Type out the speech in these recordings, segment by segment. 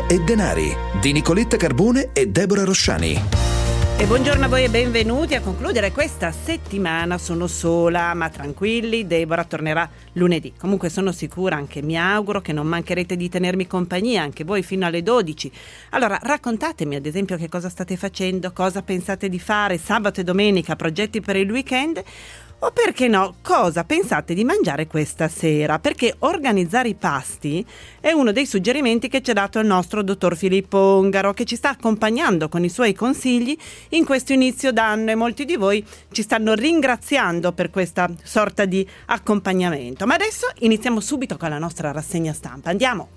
Tempo e denari di Nicoletta Carbone e Deborah Rosciani. E buongiorno a voi e benvenuti a concludere questa settimana. Sono sola, ma tranquilli, Deborah tornerà lunedì. Comunque sono sicura, anche mi auguro, che non mancherete di tenermi compagnia, anche voi fino alle 12. Allora raccontatemi ad esempio che cosa state facendo, cosa pensate di fare sabato e domenica, progetti per il weekend. O perché no, cosa pensate di mangiare questa sera? Perché organizzare i pasti è uno dei suggerimenti che ci ha dato il nostro dottor Filippo Ongaro, che ci sta accompagnando con i suoi consigli in questo inizio d'anno, e molti di voi ci stanno ringraziando per questa sorta di accompagnamento. Ma adesso iniziamo subito con la nostra rassegna stampa. Andiamo!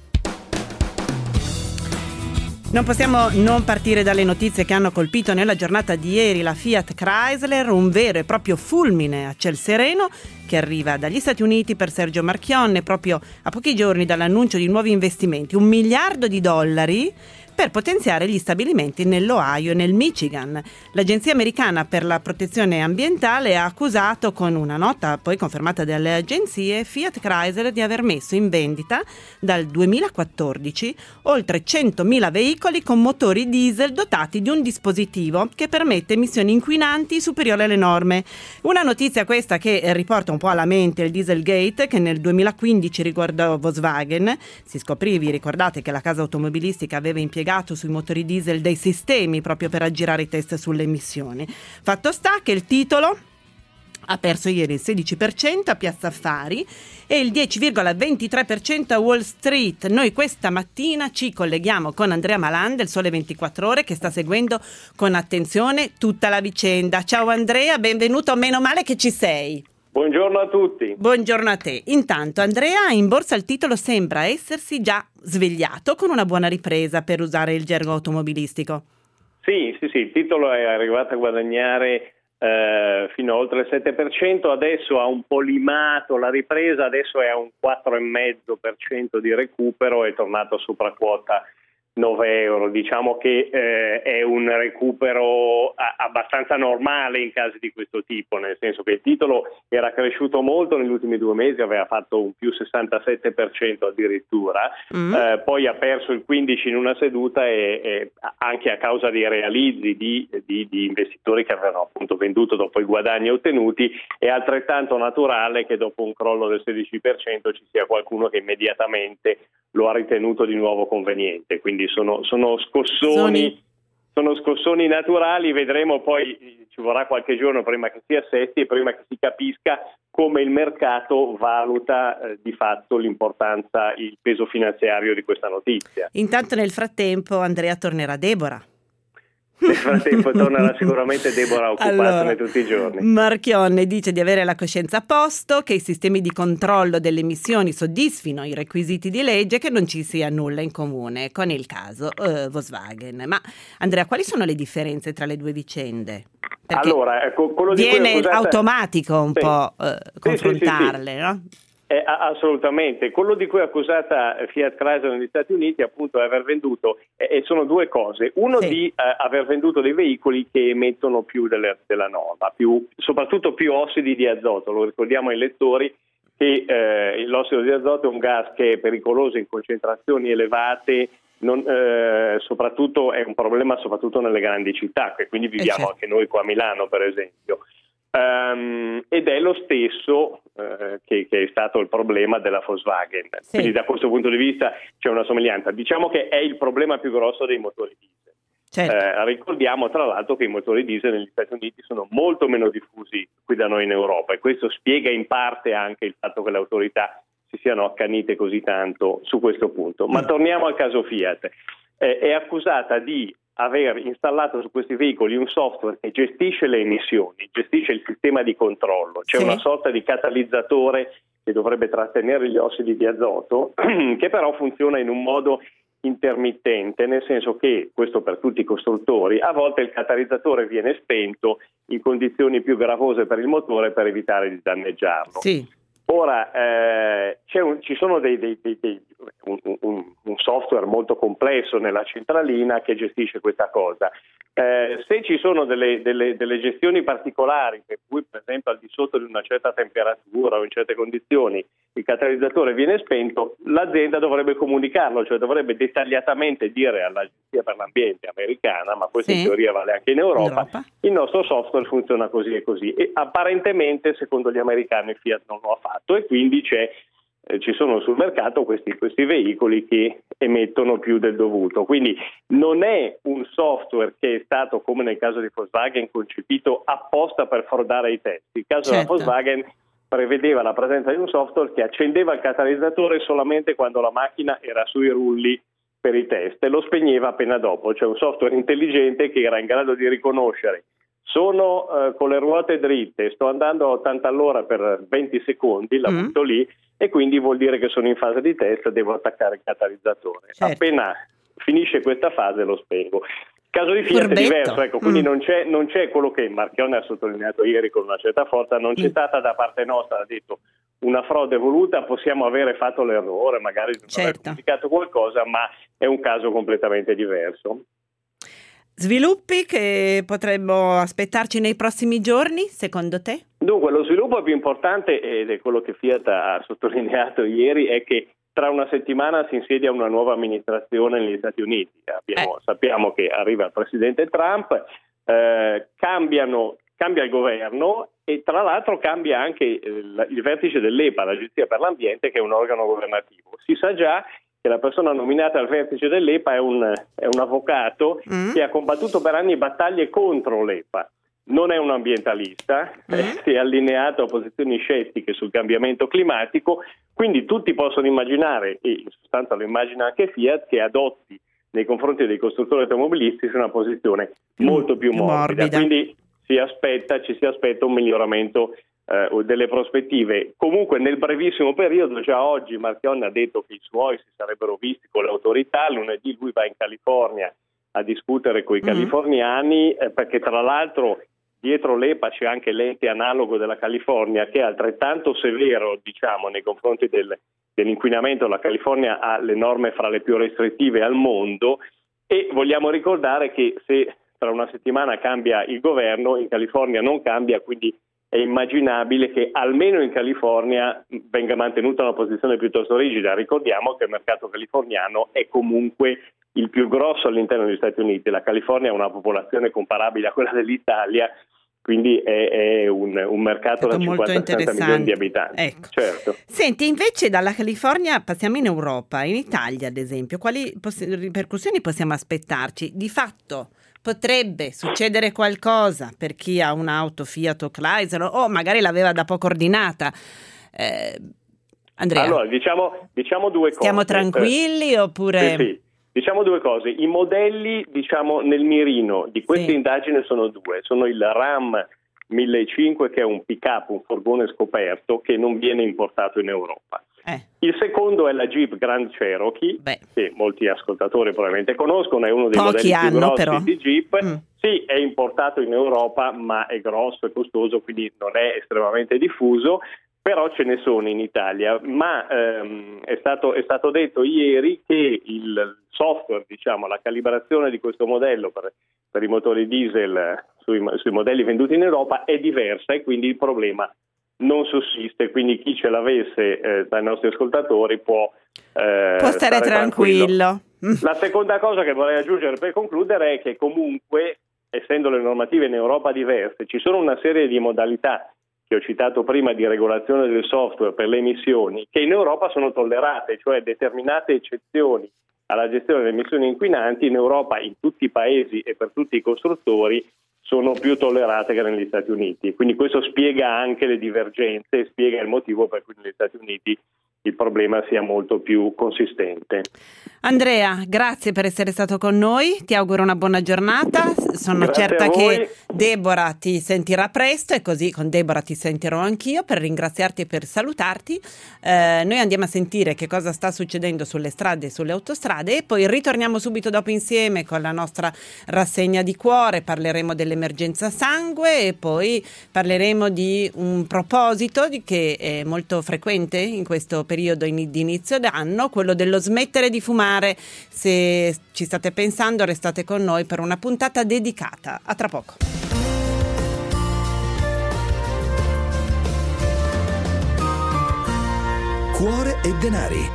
Non possiamo non partire dalle notizie che hanno colpito nella giornata di ieri la Fiat Chrysler, un vero e proprio fulmine a ciel sereno che arriva dagli Stati Uniti per Sergio Marchionne proprio a pochi giorni dall'annuncio di nuovi investimenti, $1 miliardo per potenziare gli stabilimenti nell'Ohio e nel Michigan. L'Agenzia americana per la protezione ambientale ha accusato, con una nota poi confermata dalle agenzie, Fiat Chrysler di aver messo in vendita dal 2014 oltre 100.000 veicoli con motori diesel dotati di un dispositivo che permette emissioni inquinanti superiori alle norme. Una notizia questa che riporta un po' alla mente il Dieselgate, che nel 2015 riguardò Volkswagen. Si scoprì, vi ricordate, che la casa automobilistica aveva impiegato sui motori diesel dei sistemi proprio per aggirare i test sulle emissioni. Fatto sta che il titolo ha perso ieri il 16% a Piazza Affari e il 10,23% a Wall Street. Noi questa mattina ci colleghiamo con Andrea Malan del Sole 24 Ore, che sta seguendo con attenzione tutta la vicenda. Ciao Andrea, benvenuto, meno male che ci sei. Buongiorno a tutti. Buongiorno a te. Intanto Andrea, in borsa il titolo sembra essersi già svegliato con una buona ripresa, per usare il gergo automobilistico. Sì, il titolo è arrivato a guadagnare fino a oltre il 7%, adesso ha un po' limato la ripresa, adesso è a un 4,5% di recupero, è tornato sopra quota €9. Diciamo che è un recupero abbastanza normale in casi di questo tipo, nel senso che il titolo era cresciuto molto negli ultimi 2 mesi, aveva fatto un più 67% addirittura, poi ha perso il 15% in una seduta e anche a causa dei realizzi di investitori che avevano appunto venduto dopo i guadagni ottenuti. È altrettanto naturale che dopo un crollo del 16% ci sia qualcuno che immediatamente lo ha ritenuto di nuovo conveniente, quindi sono scossoni naturali. Vedremo, poi ci vorrà qualche giorno prima che si assesti e prima che si capisca come il mercato valuta di fatto l'importanza, il peso finanziario di questa notizia. Intanto nel frattempo Andrea tornerà Deborah. Nel frattempo tornerà sicuramente Deborah a occuparsene tutti i giorni. Marchionne dice di avere la coscienza a posto, che i sistemi di controllo delle emissioni soddisfino i requisiti di legge, che non ci sia nulla in comune con il caso Volkswagen. Ma Andrea, quali sono le differenze tra le due vicende? Perché allora, quello di viene automatico un po' confrontarle, sì. no? Assolutamente. Quello di cui è accusata Fiat Chrysler negli Stati Uniti appunto è aver venduto, e sono due cose. Uno, di aver venduto dei veicoli che emettono più della norma, soprattutto più ossidi di azoto. Lo ricordiamo ai lettori che l'ossido di azoto è un gas che è pericoloso in concentrazioni elevate, soprattutto è un problema soprattutto nelle grandi città, che quindi viviamo anche noi qua a Milano per esempio. Ed è lo stesso che è stato il problema della Volkswagen, quindi da questo punto di vista c'è una somiglianza. Diciamo che è il problema più grosso dei motori diesel. Ricordiamo tra l'altro che i motori diesel negli Stati Uniti sono molto meno diffusi qui da noi in Europa, e questo spiega in parte anche il fatto che le autorità si siano accanite così tanto su questo punto. Ma torniamo al caso Fiat. È accusata di aver installato su questi veicoli un software che gestisce le emissioni, gestisce il sistema di controllo. C'è una sorta di catalizzatore che dovrebbe trattenere gli ossidi di azoto, che però funziona in un modo intermittente, nel senso che, questo per tutti i costruttori, a volte il catalizzatore viene spento in condizioni più gravose per il motore per evitare di danneggiarlo. Ora ci sono un software molto complesso nella centralina che gestisce questa cosa. Se ci sono delle gestioni particolari, per cui per esempio al di sotto di una certa temperatura o in certe condizioni il catalizzatore viene spento, l'azienda dovrebbe comunicarlo, cioè dovrebbe dettagliatamente dire all'Agenzia per l'Ambiente americana, ma questo in teoria vale anche in Europa, il nostro software funziona così e così. E apparentemente, secondo gli americani, Fiat non lo ha fatto e quindi ci sono sul mercato questi veicoli che emettono più del dovuto. Quindi non è un software che è stato, come nel caso di Volkswagen, concepito apposta per frodare i test. Il caso della Volkswagen prevedeva la presenza di un software che accendeva il catalizzatore solamente quando la macchina era sui rulli per i test e lo spegneva appena dopo, cioè un software intelligente che era in grado di riconoscere: sono con le ruote dritte, sto andando a 80 all'ora per 20 secondi, la butto lì e quindi vuol dire che sono in fase di test, devo attaccare il catalizzatore. Appena finisce questa fase lo spengo. Il caso di Fiat è diverso, ecco, quindi non c'è quello che Marchionne ha sottolineato ieri con una certa forza, non c'è stata da parte nostra, ha detto, una frode voluta, possiamo avere fatto l'errore, magari non aver comunicato qualcosa, ma è un caso completamente diverso. Sviluppi che potremmo aspettarci nei prossimi giorni, secondo te? Dunque, lo sviluppo più importante, ed è quello che Fiat ha sottolineato ieri, è che tra una settimana si insedia una nuova amministrazione negli Stati Uniti. Sappiamo che arriva il presidente Trump, cambia il governo e tra l'altro cambia anche il vertice dell'EPA, l'Agenzia per l'Ambiente, che è un organo governativo. Si sa già che la persona nominata al vertice dell'EPA è un avvocato che ha combattuto per anni battaglie contro l'EPA. Non è un ambientalista, si è allineato a posizioni scettiche sul cambiamento climatico, quindi tutti possono immaginare, e in sostanza lo immagina anche Fiat, che adotti nei confronti dei costruttori automobilistici una posizione molto più morbida. Quindi ci si aspetta un miglioramento delle prospettive. Comunque nel brevissimo periodo, già oggi Marchionne ha detto che i suoi si sarebbero visti con le autorità, lunedì lui va in California a discutere con i californiani, perché tra l'altro dietro l'EPA c'è anche l'ente analogo della California che è altrettanto severo, diciamo, nei confronti dell'inquinamento. La California ha le norme fra le più restrittive al mondo e vogliamo ricordare che se tra una settimana cambia il governo, in California non cambia, quindi è immaginabile che almeno in California venga mantenuta una posizione piuttosto rigida. Ricordiamo che il mercato californiano è comunque il più grosso all'interno degli Stati Uniti. La California ha una popolazione comparabile a quella dell'Italia, quindi è un mercato da 50-60 milioni di abitanti. Ecco. Certo. Senti, invece dalla California passiamo in Europa, in Italia ad esempio. Quali ripercussioni possiamo aspettarci? Di fatto potrebbe succedere qualcosa per chi ha un'auto Fiat o Chrysler o magari l'aveva da poco ordinata. Andrea? Allora, diciamo due cose. Stiamo tranquilli oppure... Sì. Diciamo due cose. I modelli, nel mirino di questa indagine sono due. Sono il Ram 1500, che è un pick-up, un furgone scoperto che non viene importato in Europa. Il secondo è la Jeep Grand Cherokee, che molti ascoltatori probabilmente conoscono, è uno dei modelli più grossi di Jeep. Sì, è importato in Europa, ma è grosso e costoso, quindi non è estremamente diffuso. Però ce ne sono in Italia, ma è stato detto ieri che il software, la calibrazione di questo modello per i motori diesel sui modelli venduti in Europa è diversa e quindi il problema non sussiste, quindi chi ce l'avesse dai nostri ascoltatori può stare tranquillo. La seconda cosa che vorrei aggiungere per concludere è che comunque, essendo le normative in Europa diverse, ci sono una serie di modalità che ho citato prima di regolazione del software per le emissioni, che in Europa sono tollerate, cioè determinate eccezioni alla gestione delle emissioni inquinanti in Europa, in tutti i paesi e per tutti i costruttori, sono più tollerate che negli Stati Uniti. Quindi questo spiega anche le divergenze e spiega il motivo per cui negli Stati Uniti il problema sia molto più consistente. Andrea, grazie per essere stato con noi, ti auguro una buona giornata, sono certa che Deborah ti sentirà presto e così con Deborah ti sentirò anch'io per ringraziarti e per salutarti. Noi andiamo a sentire che cosa sta succedendo sulle strade e sulle autostrade e poi ritorniamo subito dopo insieme con la nostra rassegna di cuore, parleremo dell'emergenza sangue e poi parleremo di un proposito che è molto frequente in questo periodo di inizio d'anno, quello dello smettere di fumare. Se ci state pensando, restate con noi per una puntata dedicata. A tra poco. Cuore e denari.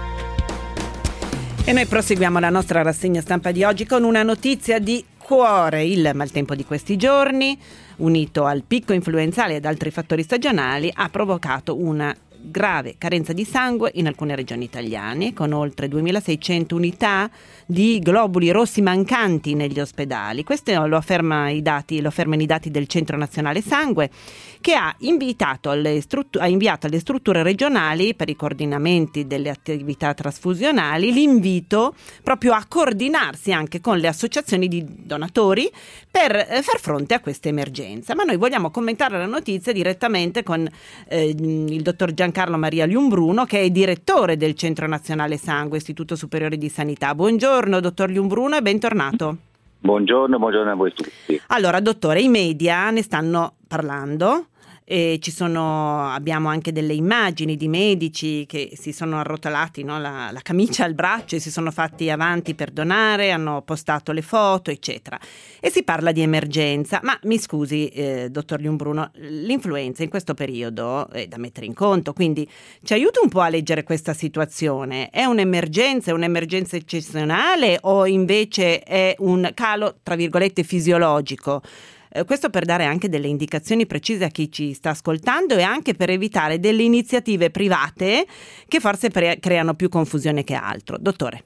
E noi proseguiamo la nostra rassegna stampa di oggi con una notizia di cuore. Il maltempo di questi giorni, unito al picco influenzale ed altri fattori stagionali, ha provocato una grave carenza di sangue in alcune regioni italiane, con oltre 2600 unità di globuli rossi mancanti negli ospedali. Questo lo affermano i dati del Centro Nazionale Sangue, che ha inviato alle strutture regionali per i coordinamenti delle attività trasfusionali l'invito proprio a coordinarsi anche con le associazioni di donatori per far fronte a questa emergenza. Ma noi vogliamo commentare la notizia direttamente con il dottor Giancarlo Maria Liumbruno, che è direttore del Centro Nazionale Sangue, Istituto Superiore di Sanità. Buongiorno dottor Liumbruno e bentornato. Buongiorno a voi tutti. Allora dottore, i media ne stanno parlando. E abbiamo anche delle immagini di medici che si sono arrotolati, no, la camicia al braccio e si sono fatti avanti per donare, hanno postato le foto eccetera, e si parla di emergenza. Ma mi scusi dottor Liumbruno, l'influenza in questo periodo è da mettere in conto, quindi ci aiuta un po' a leggere questa situazione. È un'emergenza eccezionale o invece è un calo tra virgolette fisiologico? Questo per dare anche delle indicazioni precise a chi ci sta ascoltando e anche per evitare delle iniziative private che forse creano più confusione che altro. Dottore.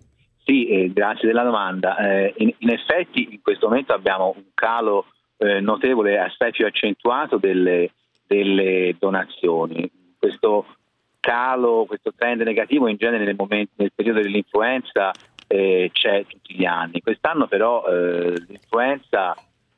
Sì, grazie della domanda. In effetti in questo momento abbiamo un calo notevole, assai più accentuato delle donazioni. Questo calo, questo trend negativo in genere nel periodo dell'influenza c'è tutti gli anni. Quest'anno però l'influenza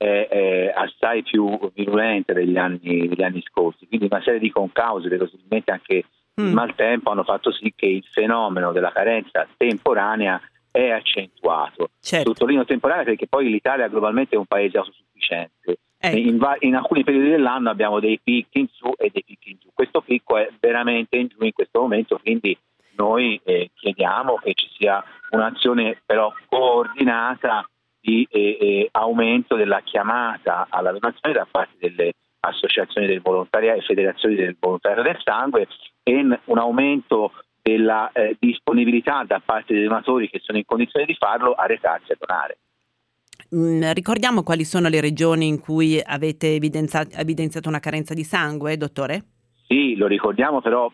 è assai più virulenta degli anni scorsi, quindi una serie di concause, possibilmente anche il maltempo, hanno fatto sì che il fenomeno della carenza temporanea è accentuato. Certo. Sottolineo temporanea perché poi l'Italia globalmente è un paese autosufficiente. In alcuni periodi dell'anno abbiamo dei picchi in su e dei picchi in giù. Questo picco è veramente in giù in questo momento, quindi noi chiediamo che ci sia un'azione però coordinata di aumento della chiamata alla donazione da parte delle associazioni del volontariato e federazioni del volontariato del sangue e un aumento della disponibilità da parte dei donatori che sono in condizione di farlo a recarsi a donare. Ricordiamo quali sono le regioni in cui avete evidenziato una carenza di sangue, dottore? Sì, lo ricordiamo, però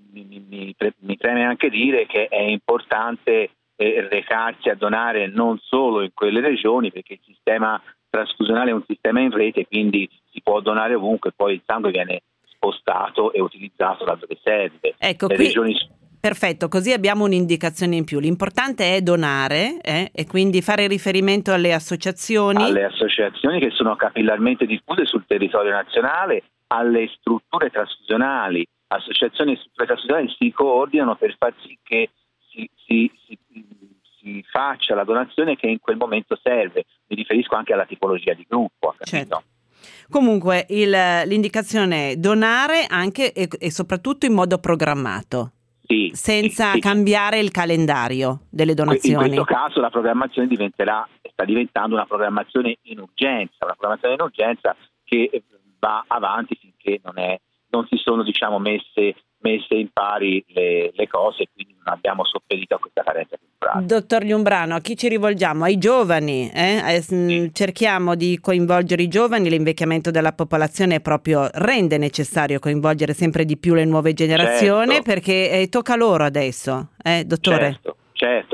mi preme anche dire che è importante recarsi a donare non solo in quelle regioni, perché il sistema trasfusionale è un sistema in rete, quindi si può donare ovunque, poi il sangue viene spostato e utilizzato laddove serve. Ecco, perfetto, così abbiamo un'indicazione in più. L'importante è donare e quindi fare riferimento alle associazioni. Alle associazioni che sono capillarmente diffuse sul territorio nazionale, alle strutture trasfusionali. Associazioni e strutture trasfusionali si coordinano per far sì che si faccia la donazione che in quel momento serve. Mi riferisco anche alla tipologia di gruppo. Certo. Comunque l'indicazione è donare anche e soprattutto in modo programmato, senza cambiare il calendario delle donazioni. In questo caso la programmazione sta diventando una programmazione in urgenza che va avanti finché non si sono messe in pari le cose, quindi non abbiamo sopperito a questa carenza temporale. Dottor Liumbrano, a chi ci rivolgiamo? Ai giovani? Sì. Cerchiamo di coinvolgere i giovani. L'invecchiamento della popolazione rende necessario coinvolgere sempre di più le nuove generazioni, certo. Perché tocca loro adesso, dottore? Certo.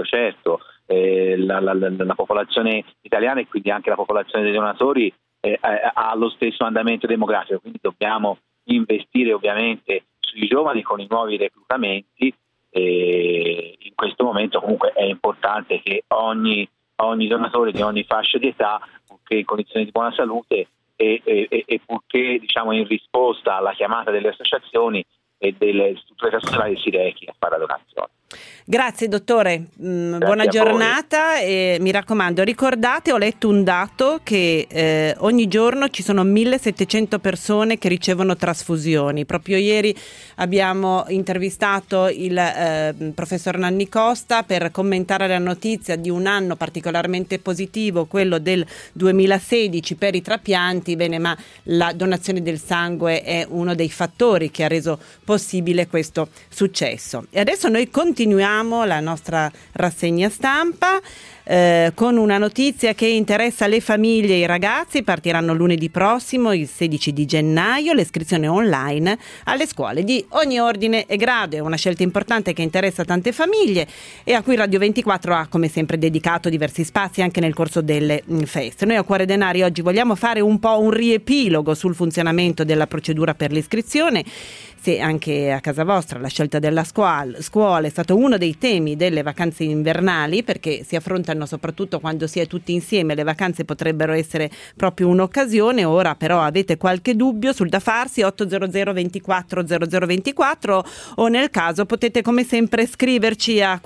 La popolazione italiana e quindi anche la popolazione dei donatori ha lo stesso andamento demografico, quindi dobbiamo investire ovviamente sui giovani con i nuovi reclutamenti. In questo momento comunque è importante che ogni donatore di ogni fascia di età, purché in condizioni di buona salute e purché in risposta alla chiamata delle associazioni e delle strutture personali si rechi a fare la donazione. Grazie dottore, buona giornata e mi raccomando ricordate, ho letto un dato che ogni giorno ci sono 1700 persone che ricevono trasfusioni. Proprio ieri abbiamo intervistato il professor Nanni Costa per commentare la notizia di un anno particolarmente positivo, quello del 2016 per i trapianti. Bene, ma la donazione del sangue è uno dei fattori che ha reso possibile questo successo. E adesso noi continuiamo la nostra rassegna stampa con una notizia che interessa le famiglie e i ragazzi. Partiranno lunedì prossimo, il 16 di gennaio, le iscrizioni online alle scuole di ogni ordine e grado. È una scelta importante che interessa tante famiglie e a cui Radio 24 ha come sempre dedicato diversi spazi anche nel corso delle feste. Noi a Cuore Denari oggi vogliamo fare un po' un riepilogo sul funzionamento della procedura per l'iscrizione. Se anche a casa vostra la scelta della scuola è stato uno dei temi delle vacanze invernali, perché si affrontano soprattutto quando si è tutti insieme, le vacanze potrebbero essere proprio un'occasione. Ora però avete qualche dubbio sul da farsi, 800 24 0024, o nel caso potete come sempre scriverci a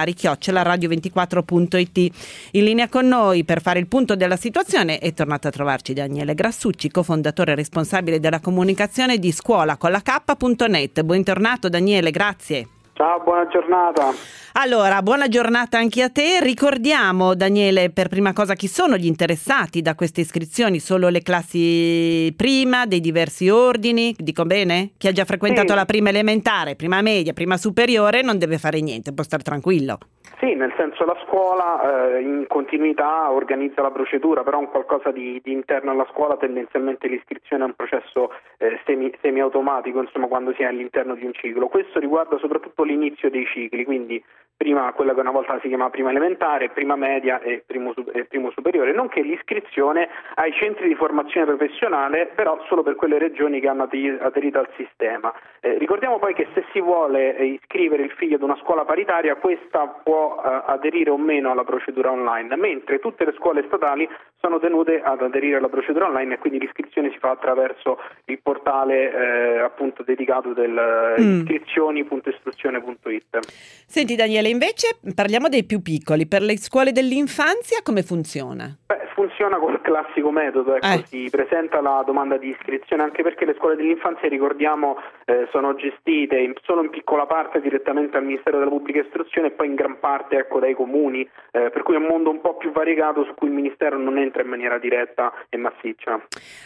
cuoredenari@radio24.it. In linea con noi per fare il punto della situazione è tornato a trovarci Daniele Grassucci, cofondatore e responsabile della comunicazione di scuolacolaK.net. Bentornato Daniele, grazie. Ciao, buona giornata. Allora, buona giornata anche a te. Ricordiamo, Daniele, per prima cosa chi sono gli interessati da queste iscrizioni? Solo le classi prima, dei diversi ordini? Dico bene? Chi ha già frequentato la prima elementare, prima media, prima superiore non deve fare niente, può star tranquillo. Sì, nel senso la scuola in continuità organizza la procedura, però un qualcosa di interno alla scuola. Tendenzialmente l'iscrizione è un processo semi-automatico, insomma, quando si è all'interno di un ciclo. Questo riguarda soprattutto l'inizio dei cicli, quindi prima quella che una volta si chiamava prima elementare, prima media e primo superiore, nonché l'iscrizione ai centri di formazione professionale, però solo per quelle regioni che hanno aderito al sistema. Ricordiamo poi che se si vuole iscrivere il figlio ad una scuola paritaria, questa può aderire o meno alla procedura online, mentre tutte le scuole statali sono tenute ad aderire alla procedura online e quindi l'iscrizione si fa attraverso il portale appunto dedicato del iscrizioni.istruzione.it. Senti Daniele, invece parliamo dei più piccoli. Per le scuole dell'infanzia come funziona? Funziona col classico metodo, si presenta la domanda di iscrizione, anche perché le scuole dell'infanzia, ricordiamo, sono gestite solo in piccola parte direttamente dal Ministero della Pubblica Istruzione e poi in gran parte dai comuni, per cui è un mondo un po' più variegato su cui il Ministero non entra in maniera diretta e massiccia.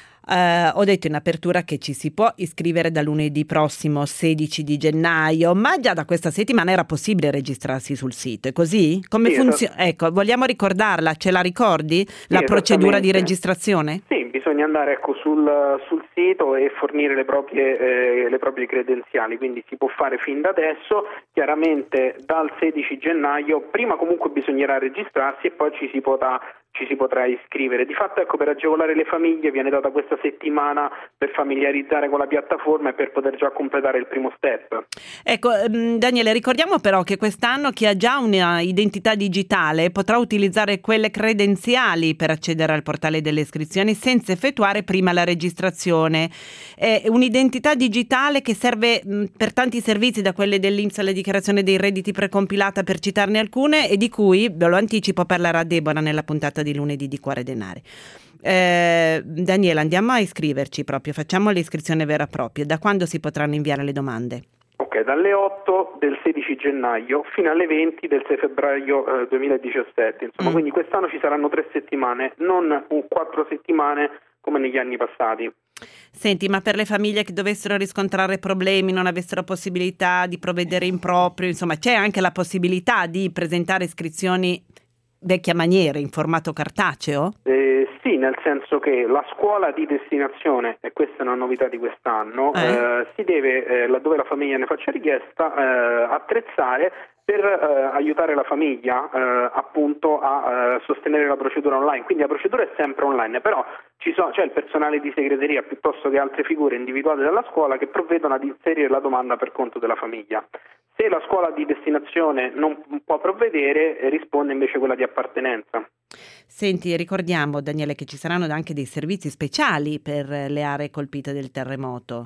Ho detto in apertura che ci si può iscrivere da lunedì prossimo 16 di gennaio, ma già da questa settimana era possibile registrarsi sul sito, è così? Come funziona? Ecco, vogliamo ricordarla, ce la ricordi? La procedura di registrazione? Sì, bisogna andare sul sito e fornire le proprie credenziali, quindi si può fare fin da adesso. Chiaramente dal 16 gennaio prima comunque bisognerà registrarsi e poi ci si potrà iscrivere. Di fatto, ecco, per agevolare le famiglie viene data questa settimana per familiarizzare con la piattaforma e per poter già completare il primo step. Ecco, Daniele, ricordiamo però che quest'anno chi ha già una identità digitale potrà utilizzare quelle credenziali per accedere al portale delle iscrizioni senza effettuare prima la registrazione. È un'identità digitale che serve per tanti servizi, da quelle dell'INPS alla dichiarazione dei redditi precompilata, per citarne alcune, e di cui, ve lo anticipo, parlerà Deborah nella puntata di lunedì di Cuore Denari. Daniela, andiamo a iscriverci proprio, facciamo l'iscrizione vera e propria. Da quando si potranno inviare le domande? Ok, dalle 8 del 16 gennaio fino alle 20 del 6 febbraio 2017, insomma, quindi quest'anno ci saranno 3 settimane, non 4 settimane come negli anni passati. Senti, ma per le famiglie che dovessero riscontrare problemi, non avessero possibilità di provvedere in proprio, insomma, c'è anche la possibilità di presentare iscrizioni vecchia maniera, in formato cartaceo? Sì, nel senso che la scuola di destinazione, e questa è una novità di quest'anno, si deve, laddove la famiglia ne faccia richiesta, attrezzare per aiutare la famiglia appunto a sostenere la procedura online. Quindi la procedura è sempre online, però c'è il personale di segreteria piuttosto che altre figure individuate dalla scuola che provvedono ad inserire la domanda per conto della famiglia. Se la scuola di destinazione non può provvedere, risponde invece quella di appartenenza. Senti, ricordiamo, Daniele, che ci saranno anche dei servizi speciali per le aree colpite del terremoto.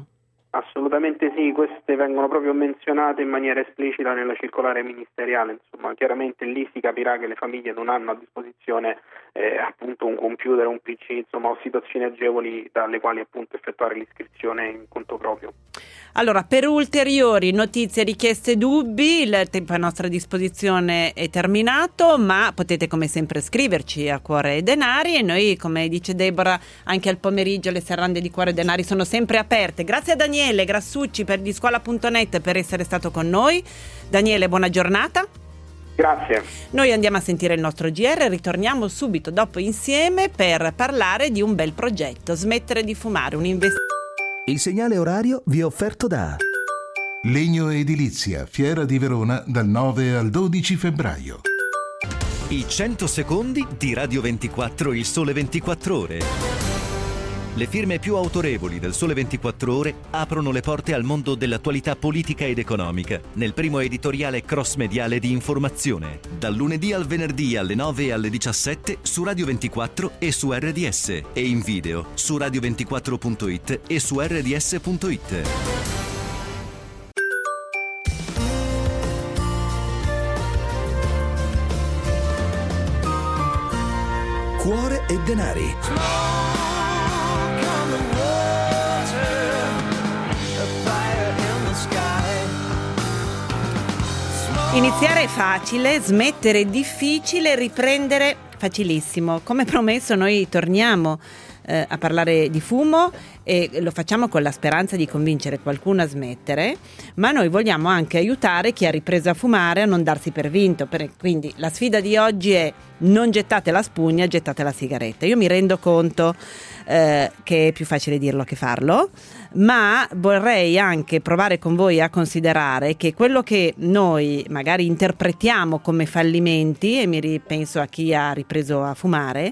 Assolutamente sì, queste vengono proprio menzionate in maniera esplicita nella circolare ministeriale, insomma chiaramente lì si capirà che le famiglie non hanno a disposizione appunto un computer, un PC, insomma o situazioni agevoli dalle quali appunto effettuare l'iscrizione in conto proprio. Allora, per ulteriori notizie, richieste, dubbi, il tempo a nostra disposizione è terminato, ma potete come sempre scriverci a Cuore e Denari e noi, come dice Deborah, anche al pomeriggio le serrande di Cuore e Denari sono sempre aperte. Grazie a Daniele Grassucci di scuola.net per essere stato con noi. Daniele, buona giornata. Grazie. Noi andiamo a sentire il nostro GR e ritorniamo subito dopo insieme per parlare di un bel progetto, smettere di fumare, un investimento. Il segnale orario vi è offerto da Legno Edilizia, Fiera di Verona, dal 9 al 12 febbraio. I 100 secondi di Radio 24, il Sole 24 Ore. Le firme più autorevoli del Sole 24 Ore aprono le porte al mondo dell'attualità politica ed economica nel primo editoriale cross-mediale di informazione, dal lunedì al venerdì alle 9 e alle 17 su Radio 24 e su RDS e in video su radio24.it e su rds.it. Cuore e Denari. Iniziare è facile, smettere è difficile, riprendere facilissimo. Come promesso noi torniamo a parlare di fumo e lo facciamo con la speranza di convincere qualcuno a smettere, ma noi vogliamo anche aiutare chi ha ripreso a fumare a non darsi per vinto. Quindi la sfida di oggi è: non gettate la spugna, gettate la sigaretta. Io mi rendo conto che è più facile dirlo che farlo, ma vorrei anche provare con voi a considerare che quello che noi magari interpretiamo come fallimenti, e mi ripenso a chi ha ripreso a fumare,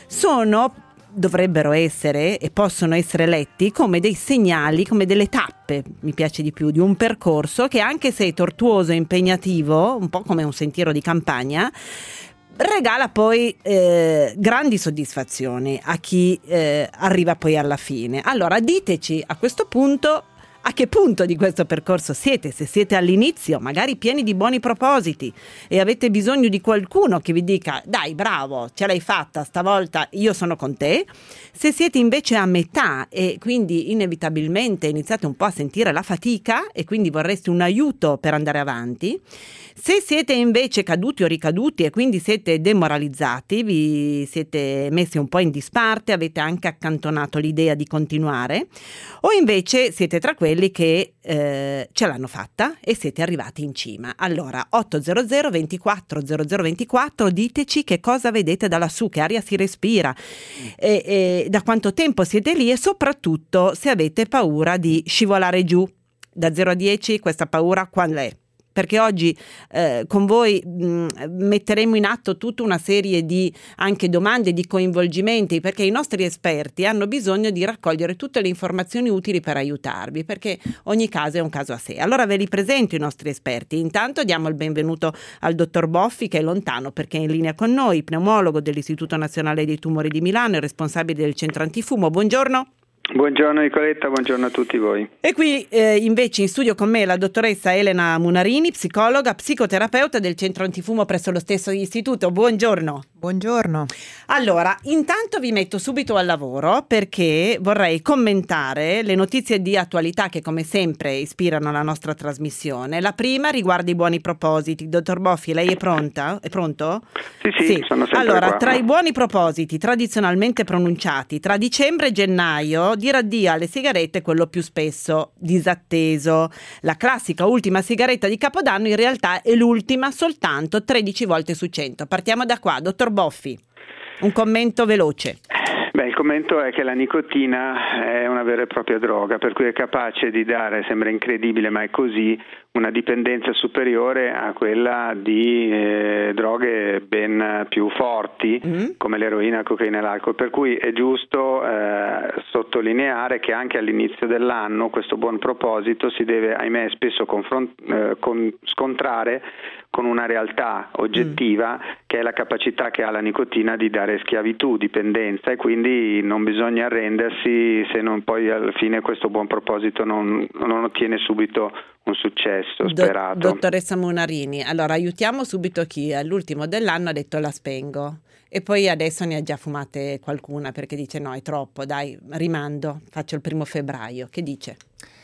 dovrebbero essere e possono essere letti come dei segnali, come delle tappe, mi piace di più, di un percorso che, anche se è tortuoso e impegnativo, un po' come un sentiero di campagna, regala poi grandi soddisfazioni a chi arriva poi alla fine. Allora diteci a questo punto a che punto di questo percorso siete, se siete all'inizio, magari pieni di buoni propositi e avete bisogno di qualcuno che vi dica: dai, bravo, ce l'hai fatta, stavolta io sono con te. Se siete invece a metà e quindi inevitabilmente iniziate un po' a sentire la fatica e quindi vorreste un aiuto per andare avanti. Se siete invece caduti o ricaduti e quindi siete demoralizzati, vi siete messi un po' in disparte, avete anche accantonato l'idea di continuare, o invece siete tra quelli che ce l'hanno fatta e siete arrivati in cima. Allora 800 24 0024, diteci che cosa vedete da lassù, che aria si respira e da quanto tempo siete lì, e soprattutto se avete paura di scivolare giù. Da 0 a 10 questa paura qual è? Perché oggi con voi metteremo in atto tutta una serie di anche domande, di coinvolgimenti, perché i nostri esperti hanno bisogno di raccogliere tutte le informazioni utili per aiutarvi, perché ogni caso è un caso a sé. Allora ve li presento i nostri esperti. Intanto diamo il benvenuto al dottor Boffi, che è lontano perché è in linea con noi, pneumologo dell'Istituto Nazionale dei Tumori di Milano e responsabile del centro antifumo. Buongiorno. Buongiorno Nicoletta, buongiorno a tutti voi. E qui invece in studio con me la dottoressa Elena Munarini, psicologa, psicoterapeuta del centro antifumo presso lo stesso istituto. Buongiorno. Buongiorno. Allora, intanto vi metto subito al lavoro perché vorrei commentare le notizie di attualità che come sempre ispirano la nostra trasmissione. La prima riguarda i buoni propositi. Dottor Boffi, lei è pronta? È pronto? Sì, sono sempre allora, qua. Tra i buoni propositi tradizionalmente pronunciati tra dicembre e gennaio, dire addio alle sigarette è quello più spesso disatteso. La classica ultima sigaretta di Capodanno in realtà è l'ultima soltanto 13 volte su 100. Partiamo da qua, dottor Boffi, un commento veloce. Il commento è che la nicotina è una vera e propria droga, per cui è capace di dare, sembra incredibile ma è così, una dipendenza superiore a quella di droghe ben più forti come l'eroina, la cocaina e l'alcol, per cui è giusto sottolineare che anche all'inizio dell'anno questo buon proposito si deve, ahimè, spesso scontrare con una realtà oggettiva che è la capacità che ha la nicotina di dare schiavitù, dipendenza, e quindi cui non bisogna arrendersi se non poi alla fine questo buon proposito non ottiene subito un successo sperato. Dottoressa Munarini, allora aiutiamo subito chi all'ultimo dell'anno ha detto la spengo e poi adesso ne ha già fumate qualcuna perché dice no, è troppo, dai, rimando, faccio il 1 febbraio. Che dice?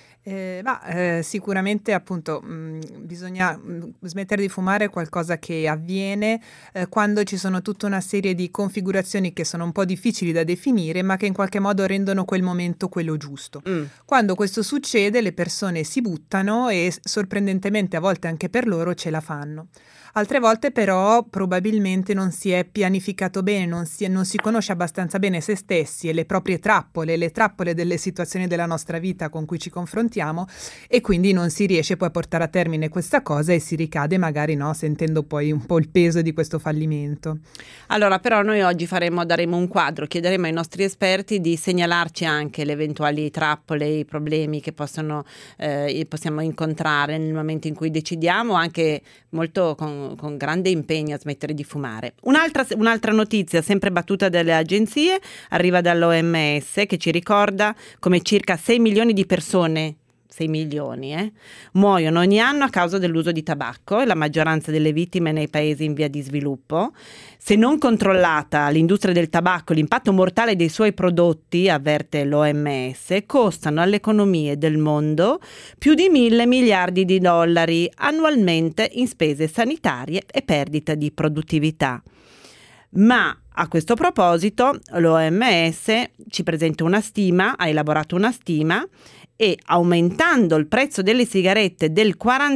Sicuramente appunto bisogna smettere di fumare è qualcosa che avviene quando ci sono tutta una serie di configurazioni che sono un po' difficili da definire ma che in qualche modo rendono quel momento quello giusto. Quando questo succede le persone si buttano e sorprendentemente a volte anche per loro ce la fanno. Altre volte però probabilmente non si è pianificato bene, non si conosce abbastanza bene se stessi e le proprie trappole, le trappole delle situazioni della nostra vita con cui ci confrontiamo e quindi non si riesce poi a portare a termine questa cosa e si ricade magari sentendo poi un po' il peso di questo fallimento. Allora però noi oggi daremo un quadro, chiederemo ai nostri esperti di segnalarci anche le eventuali trappole, i problemi che possiamo incontrare nel momento in cui decidiamo anche molto con grande impegno a smettere di fumare. Un'altra notizia sempre battuta dalle agenzie arriva dall'OMS che ci ricorda come circa 6 milioni di persone 6 milioni muoiono ogni anno a causa dell'uso di tabacco e la maggioranza delle vittime nei paesi in via di sviluppo. Se non controllata l'industria del tabacco, l'impatto mortale dei suoi prodotti, avverte l'OMS, costano alle economie del mondo più di 1.000 miliardi di dollari annualmente in spese sanitarie e perdita di produttività. Ma a questo proposito l'OMS ci presenta una stima, ha elaborato una stima e aumentando il prezzo delle sigarette del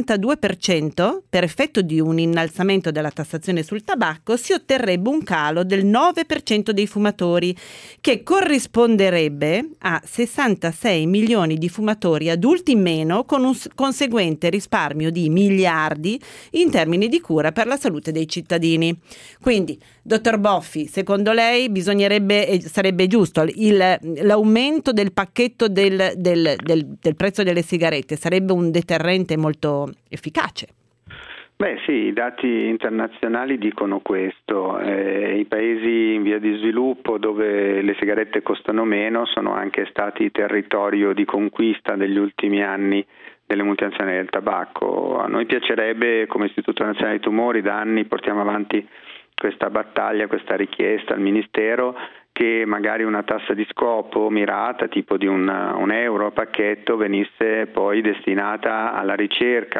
42% per effetto di un innalzamento della tassazione sul tabacco si otterrebbe un calo del 9% dei fumatori che corrisponderebbe a 66 milioni di fumatori adulti in meno con un conseguente risparmio di miliardi in termini di cura per la salute dei cittadini. Quindi, dottor Boffi, secondo lei sarebbe giusto l'aumento del pacchetto del prezzo delle sigarette sarebbe un deterrente molto efficace? Beh sì, i dati internazionali dicono questo. I paesi in via di sviluppo dove le sigarette costano meno sono anche stati territorio di conquista degli ultimi anni delle multinazionali del tabacco. A noi piacerebbe, come Istituto Nazionale dei Tumori, da anni portiamo avanti questa battaglia, questa richiesta al Ministero che magari una tassa di scopo mirata, tipo di un euro a pacchetto, venisse poi destinata alla ricerca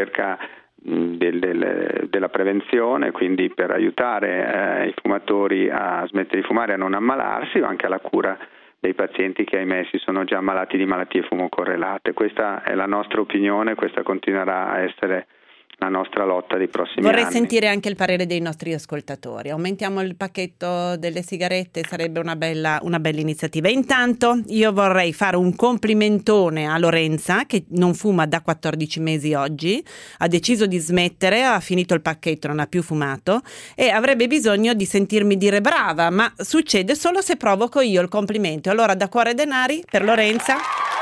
della prevenzione, quindi per aiutare i fumatori a smettere di fumare, a non ammalarsi, o anche alla cura dei pazienti che ahimè si sono già ammalati di malattie fumocorrelate. Questa è la nostra opinione, questa continuerà a essere la nostra lotta dei prossimi anni. Vorrei sentire anche il parere dei nostri ascoltatori. Aumentiamo il pacchetto delle sigarette, sarebbe una bella iniziativa. Intanto io vorrei fare un complimentone a Lorenza che non fuma da 14 mesi oggi, ha deciso di smettere, ha finito il pacchetto, non ha più fumato e avrebbe bisogno di sentirmi dire brava, ma succede solo se provoco io il complimento. Allora da cuore denari per Lorenza.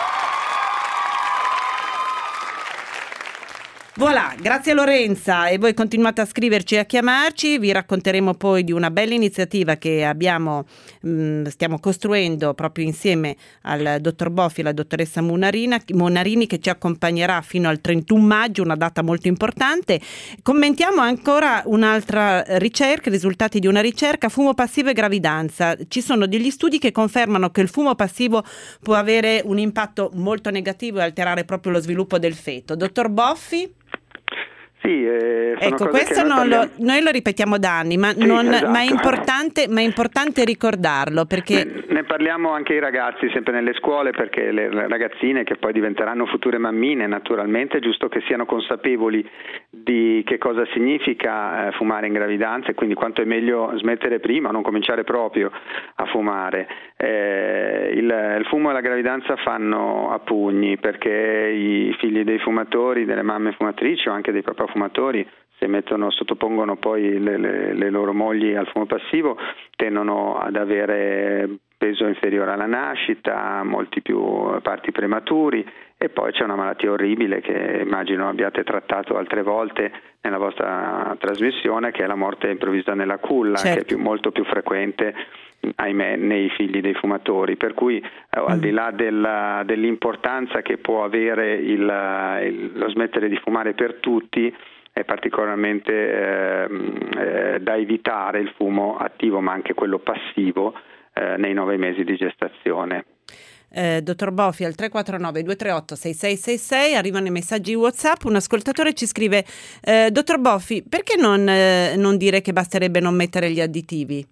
Voilà, grazie Lorenza, e voi continuate a scriverci e a chiamarci, vi racconteremo poi di una bella iniziativa che stiamo costruendo proprio insieme al dottor Boffi e alla dottoressa Munarini che ci accompagnerà fino al 31 maggio, una data molto importante. Commentiamo ancora un'altra ricerca, i risultati di una ricerca, fumo passivo e gravidanza. Ci sono degli studi che confermano che il fumo passivo può avere un impatto molto negativo e alterare proprio lo sviluppo del feto. Dottor Boffi? Sì, ecco, questo noi lo ripetiamo da anni, ma, sì, esatto. ma è importante ricordarlo perché ne parliamo anche ai ragazzi sempre nelle scuole, perché le ragazzine che poi diventeranno future mammine naturalmente è giusto che siano consapevoli di che cosa significa fumare in gravidanza e quindi quanto è meglio smettere prima, non cominciare proprio a fumare. Il fumo e la gravidanza fanno a pugni, perché i figli dei fumatori, delle mamme fumatrici o anche dei papà fumatori, se sottopongono poi le loro mogli al fumo passivo, tendono ad avere peso inferiore alla nascita, molti più parti prematuri E poi c'è una malattia orribile che immagino abbiate trattato altre volte nella vostra trasmissione, che è la morte improvvisa nella culla, certo, che è molto più frequente, ahimè, nei figli dei fumatori, per cui al di là dell'importanza che può avere lo smettere di fumare per tutti, è particolarmente da evitare il fumo attivo, ma anche quello passivo nei 9 mesi di gestazione. Dottor Boffi, al 349 238 6666 arrivano i messaggi WhatsApp. Un ascoltatore ci scrive: Dottor Boffi, perché non dire che basterebbe non mettere gli additivi?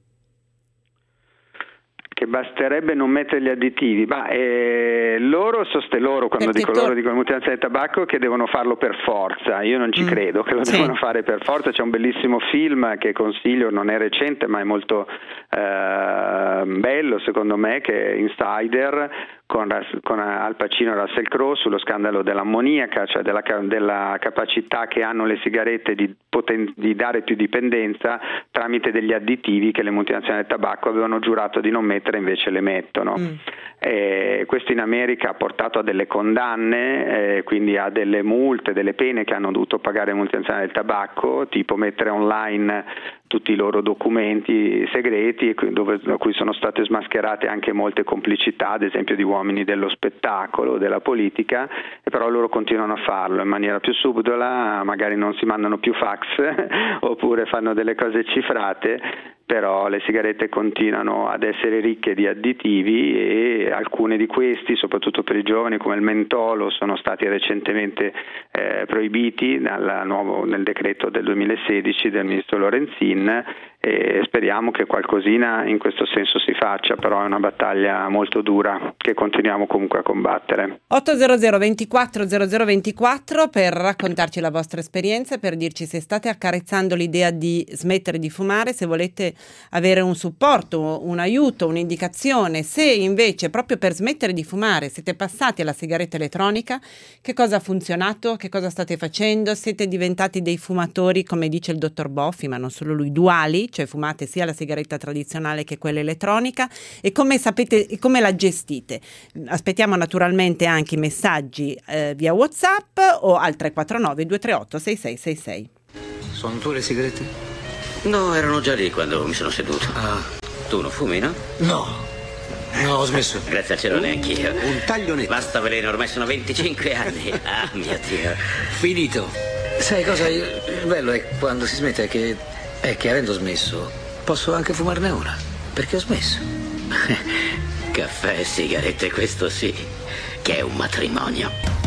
Che basterebbe non mettere gli additivi, ma loro quando dico loro dico le multinazionali del tabacco, che devono farlo per forza. Io non ci credo che lo devono fare per forza. C'è un bellissimo film che consiglio, non è recente ma è molto bello secondo me, che è Insider, con Al Pacino e Russell Crowe, sullo scandalo dell'ammoniaca, cioè della capacità che hanno le sigarette di dare più dipendenza tramite degli additivi che le multinazionali del tabacco avevano giurato di non mettere, invece le mettono. Questo in America ha portato a delle condanne, quindi a delle multe, delle pene che hanno dovuto pagare le multinazionali del tabacco, tipo mettere online tutti i loro documenti segreti, a cui sono state smascherate anche molte complicità, ad esempio di uomini dello spettacolo, della politica, e però loro continuano a farlo in maniera più subdola, magari non si mandano più fax oppure fanno delle cose cifrate, però le sigarette continuano ad essere ricche di additivi e alcuni di questi, soprattutto per i giovani come il mentolo, sono stati recentemente proibiti nel decreto del 2016 del ministro Lorenzin, e speriamo che qualcosina in questo senso si faccia, però è una battaglia molto dura che continuiamo comunque a combattere. 800 24 0024 per raccontarci la vostra esperienza, per dirci se state accarezzando l'idea di smettere di fumare, se volete avere un supporto, un aiuto, un'indicazione, se invece proprio per smettere di fumare siete passati alla sigaretta elettronica, che cosa ha funzionato, che cosa state facendo, siete diventati dei fumatori, come dice il dottor Boffi, ma non solo lui, duali, cioè fumate sia la sigaretta tradizionale che quella elettronica, e come la gestite. Aspettiamo naturalmente anche i messaggi via WhatsApp o al 349 238 6666. Sono tue le sigarette? No, erano già lì quando mi sono seduto. Tu non fumi, no? No, ho smesso. Grazie al cielo neanch'io. Un taglio netto. Basta veleno, ormai sono 25 anni. Ah, mio Dio. Finito. Sai cosa? Il bello è quando si smette è che avendo smesso posso anche fumarne una, perché ho smesso. Caffè e sigarette, questo sì, che è un matrimonio.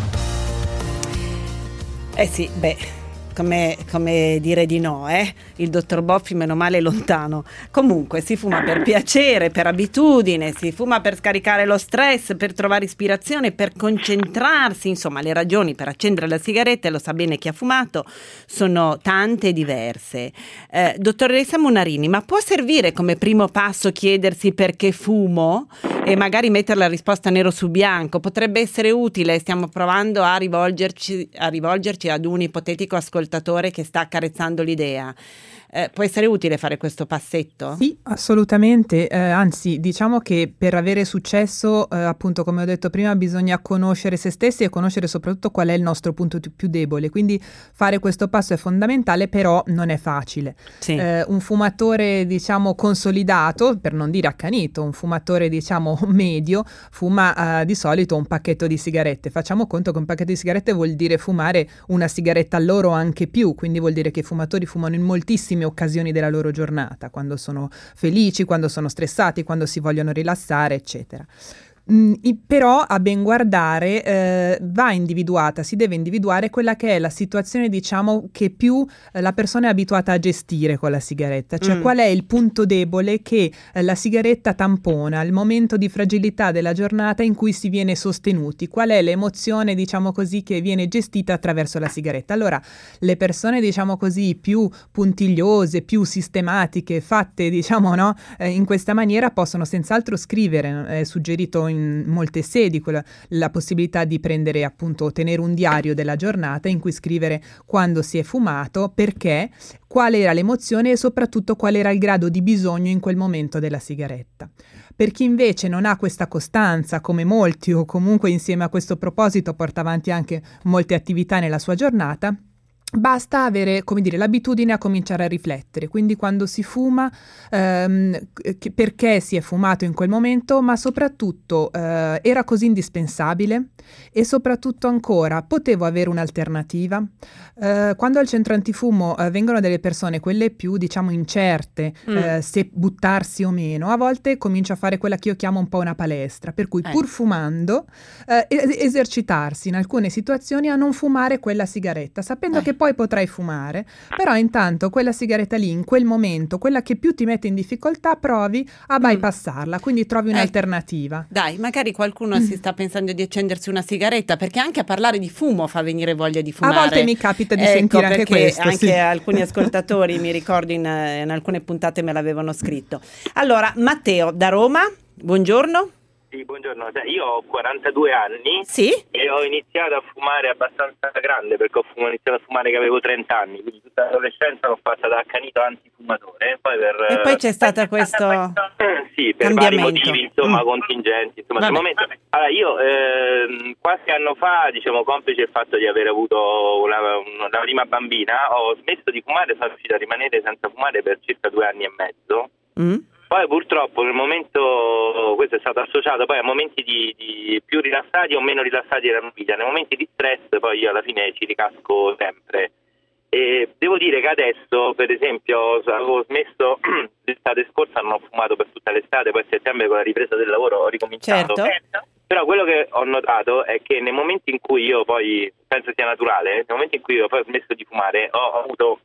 Sì, come dire di no, il dottor Boffi meno male è lontano. Comunque si fuma per piacere, per abitudine, si fuma per scaricare lo stress, per trovare ispirazione, per concentrarsi, insomma le ragioni per accendere la sigaretta, lo sa bene chi ha fumato, sono tante e diverse. Dottoressa Munarini, ma può servire come primo passo chiedersi perché fumo e magari mettere la risposta nero su bianco? Potrebbe essere utile, stiamo provando a rivolgerci ad un ipotetico ascoltatore che sta accarezzando l'idea. Può essere utile fare questo passetto? Sì, assolutamente, anzi diciamo che per avere successo, appunto come ho detto prima, bisogna conoscere se stessi e conoscere soprattutto qual è il nostro punto più debole, quindi fare questo passo è fondamentale, però non è facile. Sì. Un fumatore diciamo consolidato, per non dire accanito, un fumatore diciamo medio fuma di solito un pacchetto di sigarette. Facciamo conto che un pacchetto di sigarette vuol dire fumare una sigaretta all'ora o anche più, quindi vuol dire che i fumatori fumano in moltissime occasioni della loro giornata, quando sono felici, quando sono stressati, quando si vogliono rilassare, eccetera. Però a ben guardare si deve individuare quella che è la situazione diciamo che più la persona è abituata a gestire con la sigaretta, cioè qual è il punto debole che la sigaretta tampona, il momento di fragilità della giornata in cui si viene sostenuti, qual è l'emozione diciamo così che viene gestita attraverso la sigaretta. Allora le persone diciamo così più puntigliose, più sistematiche, fatte diciamo in questa maniera possono senz'altro scrivere, è suggerito in molte sedi la possibilità di prendere appunto, tenere un diario della giornata in cui scrivere quando si è fumato, perché, qual era l'emozione e soprattutto qual era il grado di bisogno in quel momento della sigaretta. Per chi invece non ha questa costanza, come molti, o comunque insieme a questo proposito porta avanti anche molte attività nella sua giornata, basta avere, come dire, l'abitudine a cominciare a riflettere, quindi quando si fuma, perché si è fumato in quel momento, ma soprattutto era così indispensabile, e soprattutto ancora potevo avere un'alternativa. Quando al centro antifumo vengono delle persone, quelle più diciamo incerte, se buttarsi o meno, a volte comincio a fare quella che io chiamo un po' una palestra, per cui pur fumando esercitarsi in alcune situazioni a non fumare quella sigaretta, sapendo che poi potrai fumare, però intanto quella sigaretta lì, in quel momento, quella che più ti mette in difficoltà, provi a bypassarla, quindi trovi un'alternativa. Dai, magari qualcuno si sta pensando di accendersi una sigaretta, perché anche a parlare di fumo fa venire voglia di fumare. A volte mi capita di sentire anche questo. Anche alcuni ascoltatori, mi ricordo in alcune puntate me l'avevano scritto. Allora, Matteo da Roma, buongiorno. Sì, buongiorno. Io ho 42 anni e ho iniziato a fumare abbastanza grande, perché ho iniziato a fumare che avevo 30 anni, quindi tutta l'adolescenza l'ho fatta da accanito antifumatore. E poi c'è stato questo sì, per vari motivi, insomma, contingenti. Insomma, momento. Allora, io qualche anno fa, diciamo, complice il fatto di aver avuto la prima bambina, ho smesso di fumare, sono riuscito a rimanere senza fumare per circa 2 anni e mezzo. Poi purtroppo nel momento, questo è stato associato poi a momenti di più rilassati o meno rilassati della vita, nei momenti di stress poi io alla fine ci ricasco sempre. E devo dire che adesso, per esempio, avevo smesso l'estate scorsa, non ho fumato per tutta l'estate, poi a settembre con la ripresa del lavoro ho ricominciato. Però quello che ho notato è che nei momenti in cui io poi, penso sia naturale, nei momenti in cui io poi ho smesso di fumare, ho avuto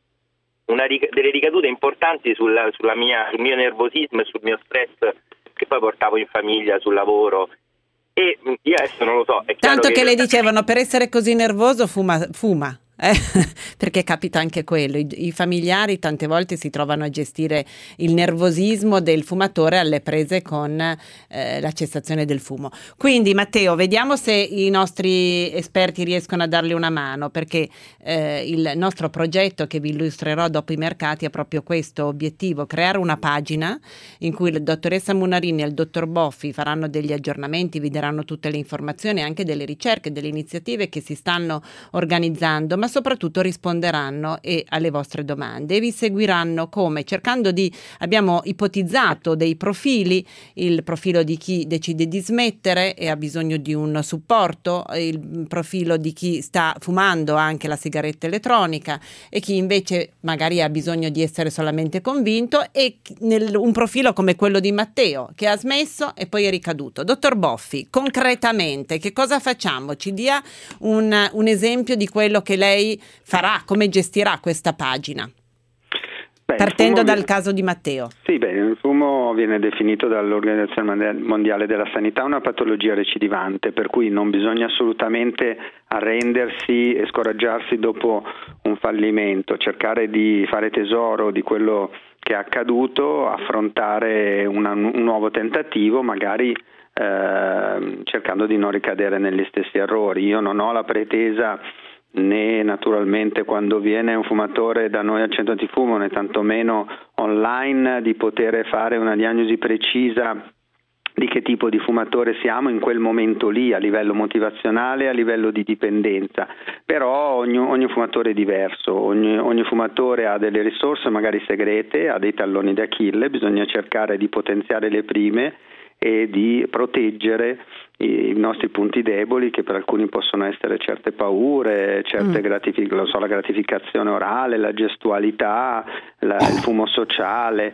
delle ricadute importanti sul mio nervosismo e sul mio stress che poi portavo in famiglia, sul lavoro. E io adesso non lo so. È tanto che le dicevano, per essere così nervoso fuma. Perché capita anche quello, i familiari tante volte si trovano a gestire il nervosismo del fumatore alle prese con la cessazione del fumo. Quindi Matteo, vediamo se i nostri esperti riescono a darle una mano, perché il nostro progetto che vi illustrerò dopo i mercati ha proprio questo obiettivo: creare una pagina in cui la dottoressa Munarini e il dottor Boffi faranno degli aggiornamenti, vi daranno tutte le informazioni, anche delle ricerche, delle iniziative che si stanno organizzando, ma soprattutto risponderanno alle vostre domande e vi seguiranno come? Abbiamo ipotizzato dei profili, il profilo di chi decide di smettere e ha bisogno di un supporto, il profilo di chi sta fumando anche la sigaretta elettronica e chi invece magari ha bisogno di essere solamente convinto, e un profilo come quello di Matteo che ha smesso e poi è ricaduto. Dottor Boffi, concretamente che cosa facciamo? Ci dia un esempio di quello che lei farà, come gestirà questa pagina, partendo dal caso di Matteo. Sì, il fumo viene definito dall'Organizzazione Mondiale della Sanità una patologia recidivante, per cui non bisogna assolutamente arrendersi e scoraggiarsi dopo un fallimento, cercare di fare tesoro di quello che è accaduto, affrontare un nuovo tentativo, magari cercando di non ricadere negli stessi errori. Io non ho la pretesa, né naturalmente quando viene un fumatore da noi al centro antifumo, né tantomeno online, di poter fare una diagnosi precisa di che tipo di fumatore siamo in quel momento lì, a livello motivazionale, a livello di dipendenza. Però ogni fumatore è diverso, ogni fumatore ha delle risorse magari segrete, ha dei talloni d'Achille, bisogna cercare di potenziare le prime e di proteggere i nostri punti deboli, che per alcuni possono essere certe paure, certe la gratificazione orale, la gestualità, il fumo sociale,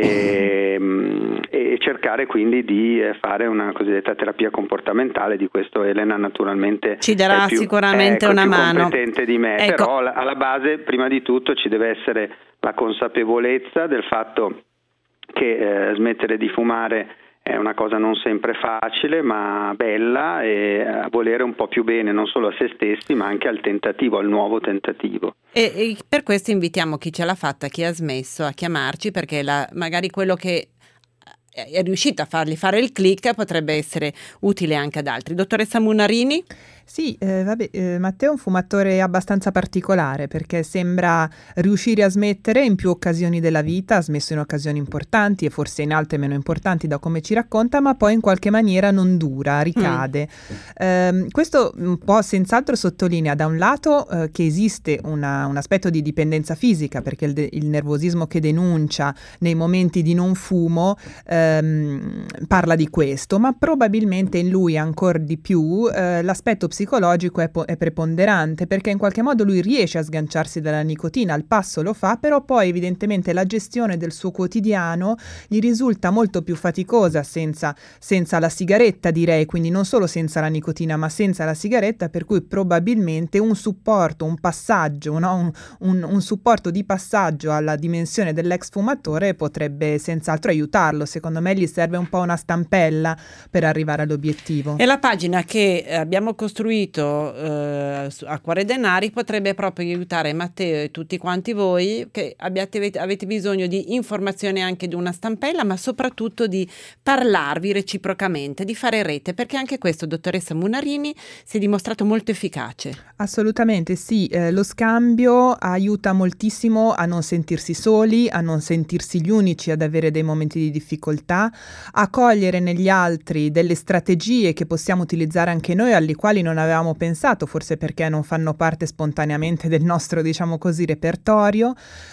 e cercare quindi di fare una cosiddetta terapia comportamentale. Di questo Elena naturalmente ci darà sicuramente una mano, competente di me. Però alla base, prima di tutto, ci deve essere la consapevolezza del fatto che smettere di fumare è una cosa non sempre facile, ma bella, e a volere un po' più bene non solo a se stessi, ma anche al tentativo, al nuovo tentativo. E per questo invitiamo chi ce l'ha fatta, chi ha smesso, a chiamarci, perché magari quello che è riuscito a fargli fare il click potrebbe essere utile anche ad altri. Dottoressa Munarini? Sì, Matteo è un fumatore abbastanza particolare perché sembra riuscire a smettere in più occasioni della vita, ha smesso in occasioni importanti e forse in altre meno importanti da come ci racconta, ma poi in qualche maniera non dura, ricade. Questo un po' senz'altro sottolinea da un lato che esiste un aspetto di dipendenza fisica, perché il nervosismo che denuncia nei momenti di non fumo parla di questo, ma probabilmente in lui ancora di più l'aspetto psicologico è preponderante, perché in qualche modo lui riesce a sganciarsi dalla nicotina, al passo lo fa, però poi evidentemente la gestione del suo quotidiano gli risulta molto più faticosa senza la sigaretta, direi, quindi non solo senza la nicotina ma senza la sigaretta, per cui probabilmente un supporto, un passaggio, no? un supporto di passaggio alla dimensione dell'ex fumatore potrebbe senz'altro aiutarlo. Secondo me gli serve un po' una stampella per arrivare all'obiettivo. E la pagina che abbiamo costruito a Cuore Denari potrebbe proprio aiutare Matteo e tutti quanti voi che avete bisogno di informazioni, anche di una stampella, ma soprattutto di parlarvi reciprocamente, di fare rete, perché anche questo, dottoressa Munarini, si è dimostrato molto efficace. Assolutamente sì, lo scambio aiuta moltissimo a non sentirsi soli, a non sentirsi gli unici ad avere dei momenti di difficoltà, a cogliere negli altri delle strategie che possiamo utilizzare anche noi, alle quali non avevamo pensato, forse perché non fanno parte spontaneamente del nostro, diciamo così, repertorio,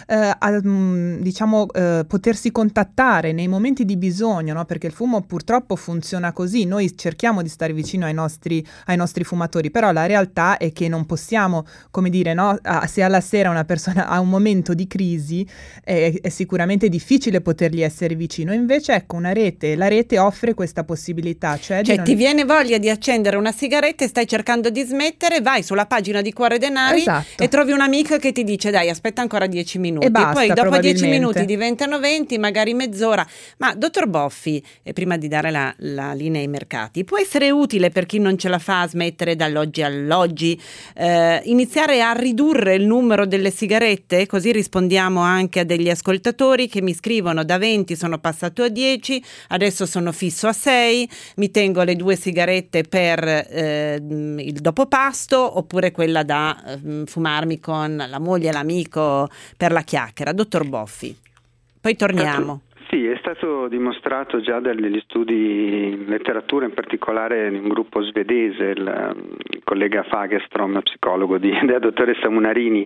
potersi contattare nei momenti di bisogno, no? Perché il fumo purtroppo funziona così, noi cerchiamo di stare vicino ai nostri fumatori, però la realtà è che non possiamo, come dire, no? Se alla sera una persona ha un momento di crisi è sicuramente difficile potergli essere vicino, invece ecco la rete offre questa possibilità, cioè ti viene voglia di accendere una sigaretta e stai cercando di smettere, vai sulla pagina di Cuore Denari, esatto, e trovi un amico che ti dice dai, aspetta ancora 10 minuti, e basta, poi dopo 10 minuti diventano 20, magari mezz'ora. Ma dottor Boffi, prima di dare la linea ai mercati, può essere utile per chi non ce la fa a smettere dall'oggi all'oggi iniziare a ridurre il numero delle sigarette? Così rispondiamo anche a degli ascoltatori che mi scrivono: da 20 sono passato a 10, adesso sono fisso a 6, mi tengo le 2 sigarette per il dopo pasto, oppure quella da fumarmi con la moglie e l'amico per la chiacchiera. Dottor Boffi, poi torniamo. Sì, è stato dimostrato già dagli studi in letteratura, in particolare in un gruppo svedese, il collega Fagerström, psicologo della dottoressa Munarini,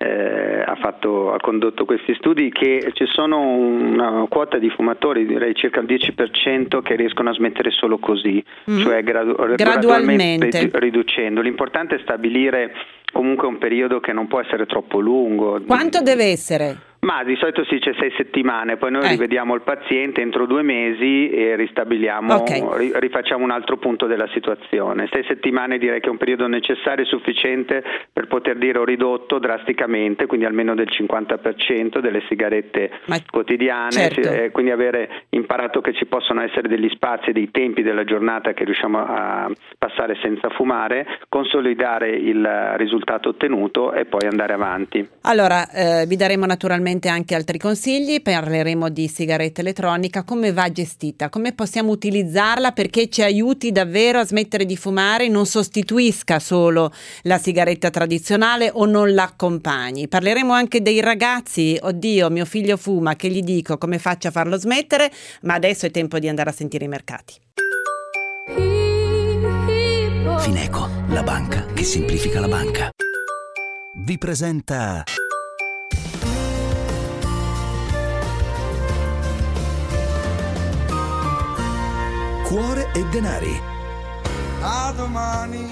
ha condotto questi studi, che ci sono una quota di fumatori, direi circa il 10%, che riescono a smettere solo così, cioè gradualmente riducendo. L'importante è stabilire comunque un periodo che non può essere troppo lungo. Quanto deve essere? Ma di solito si dice 6 settimane, poi noi rivediamo il paziente entro 2 mesi e ristabiliamo, rifacciamo un altro punto della situazione. 6 settimane direi che è un periodo necessario e sufficiente per poter dire ho ridotto drasticamente, quindi almeno del 50% delle sigarette quotidiane, certo, quindi avere imparato che ci possono essere degli spazi e dei tempi della giornata che riusciamo a passare senza fumare, consolidare il risultato ottenuto e poi andare avanti. Allora, vi daremo naturalmente anche altri consigli, parleremo di sigaretta elettronica, come va gestita, come possiamo utilizzarla perché ci aiuti davvero a smettere di fumare, non sostituisca solo la sigaretta tradizionale o non l'accompagni. Parleremo anche dei ragazzi, oddio mio figlio fuma, che gli dico, come faccio a farlo smettere, ma adesso è tempo di andare a sentire i mercati. Fineco, la banca che semplifica la banca, vi presenta Cuore e Denari. Da domani,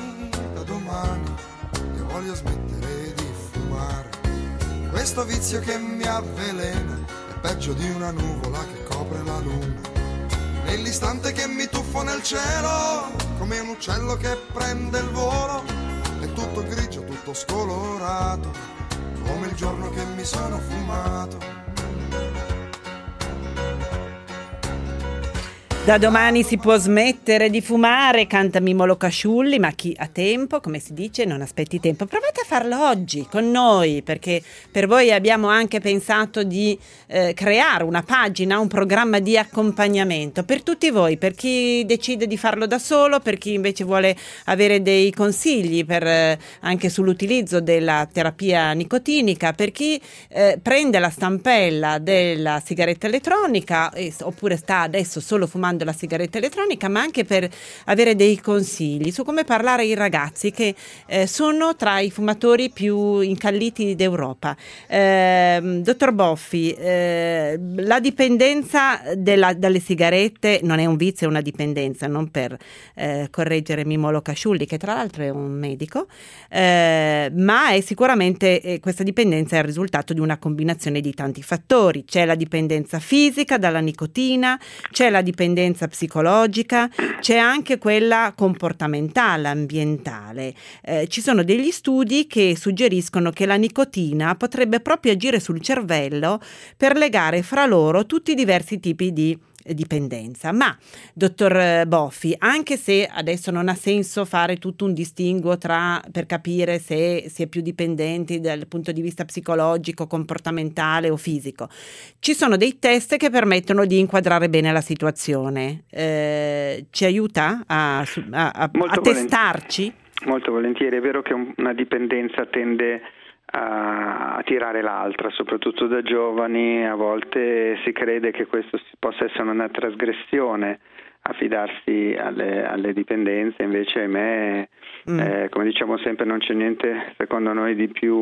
io voglio smettere di fumare. Questo vizio che mi avvelena è peggio di una nuvola che copre la luna. Nell'istante che mi tuffo nel cielo, come un uccello che prende il volo, è tutto grigio, tutto scolorato, come il giorno che mi sono fumato. Da domani si può smettere di fumare, canta Mimmo Locasciulli, ma chi ha tempo, come si dice, non aspetti tempo. Provate a farlo oggi con noi, perché per voi abbiamo anche pensato di creare una pagina, un programma di accompagnamento per tutti voi, per chi decide di farlo da solo, per chi invece vuole avere dei consigli anche sull'utilizzo della terapia nicotinica, per chi prende la stampella della sigaretta elettronica oppure sta adesso solo fumando la sigaretta elettronica, ma anche per avere dei consigli su come parlare ai ragazzi che sono tra i fumatori più incalliti d'Europa. Dottor Boffi, la dipendenza dalle sigarette non è un vizio, è una dipendenza, non per correggere Mimmo Locasciulli, che tra l'altro è un medico, ma è sicuramente questa dipendenza è il risultato di una combinazione di tanti fattori. C'è la dipendenza fisica dalla nicotina, c'è la dipendenza psicologica, c'è anche quella comportamentale, ambientale. Ci sono degli studi che suggeriscono che la nicotina potrebbe proprio agire sul cervello per legare fra loro tutti i diversi tipi di dipendenza. Ma, dottor Boffi, anche se adesso non ha senso fare tutto un distinguo per capire se si è più dipendenti dal punto di vista psicologico, comportamentale o fisico, ci sono dei test che permettono di inquadrare bene la situazione. Ci aiuta a testarci? Molto volentieri. È vero che una dipendenza tende a tirare l'altra, soprattutto da giovani. A volte si crede che questo possa essere una trasgressione, affidarsi alle dipendenze, invece ahimè, come diciamo sempre, non c'è niente secondo noi di più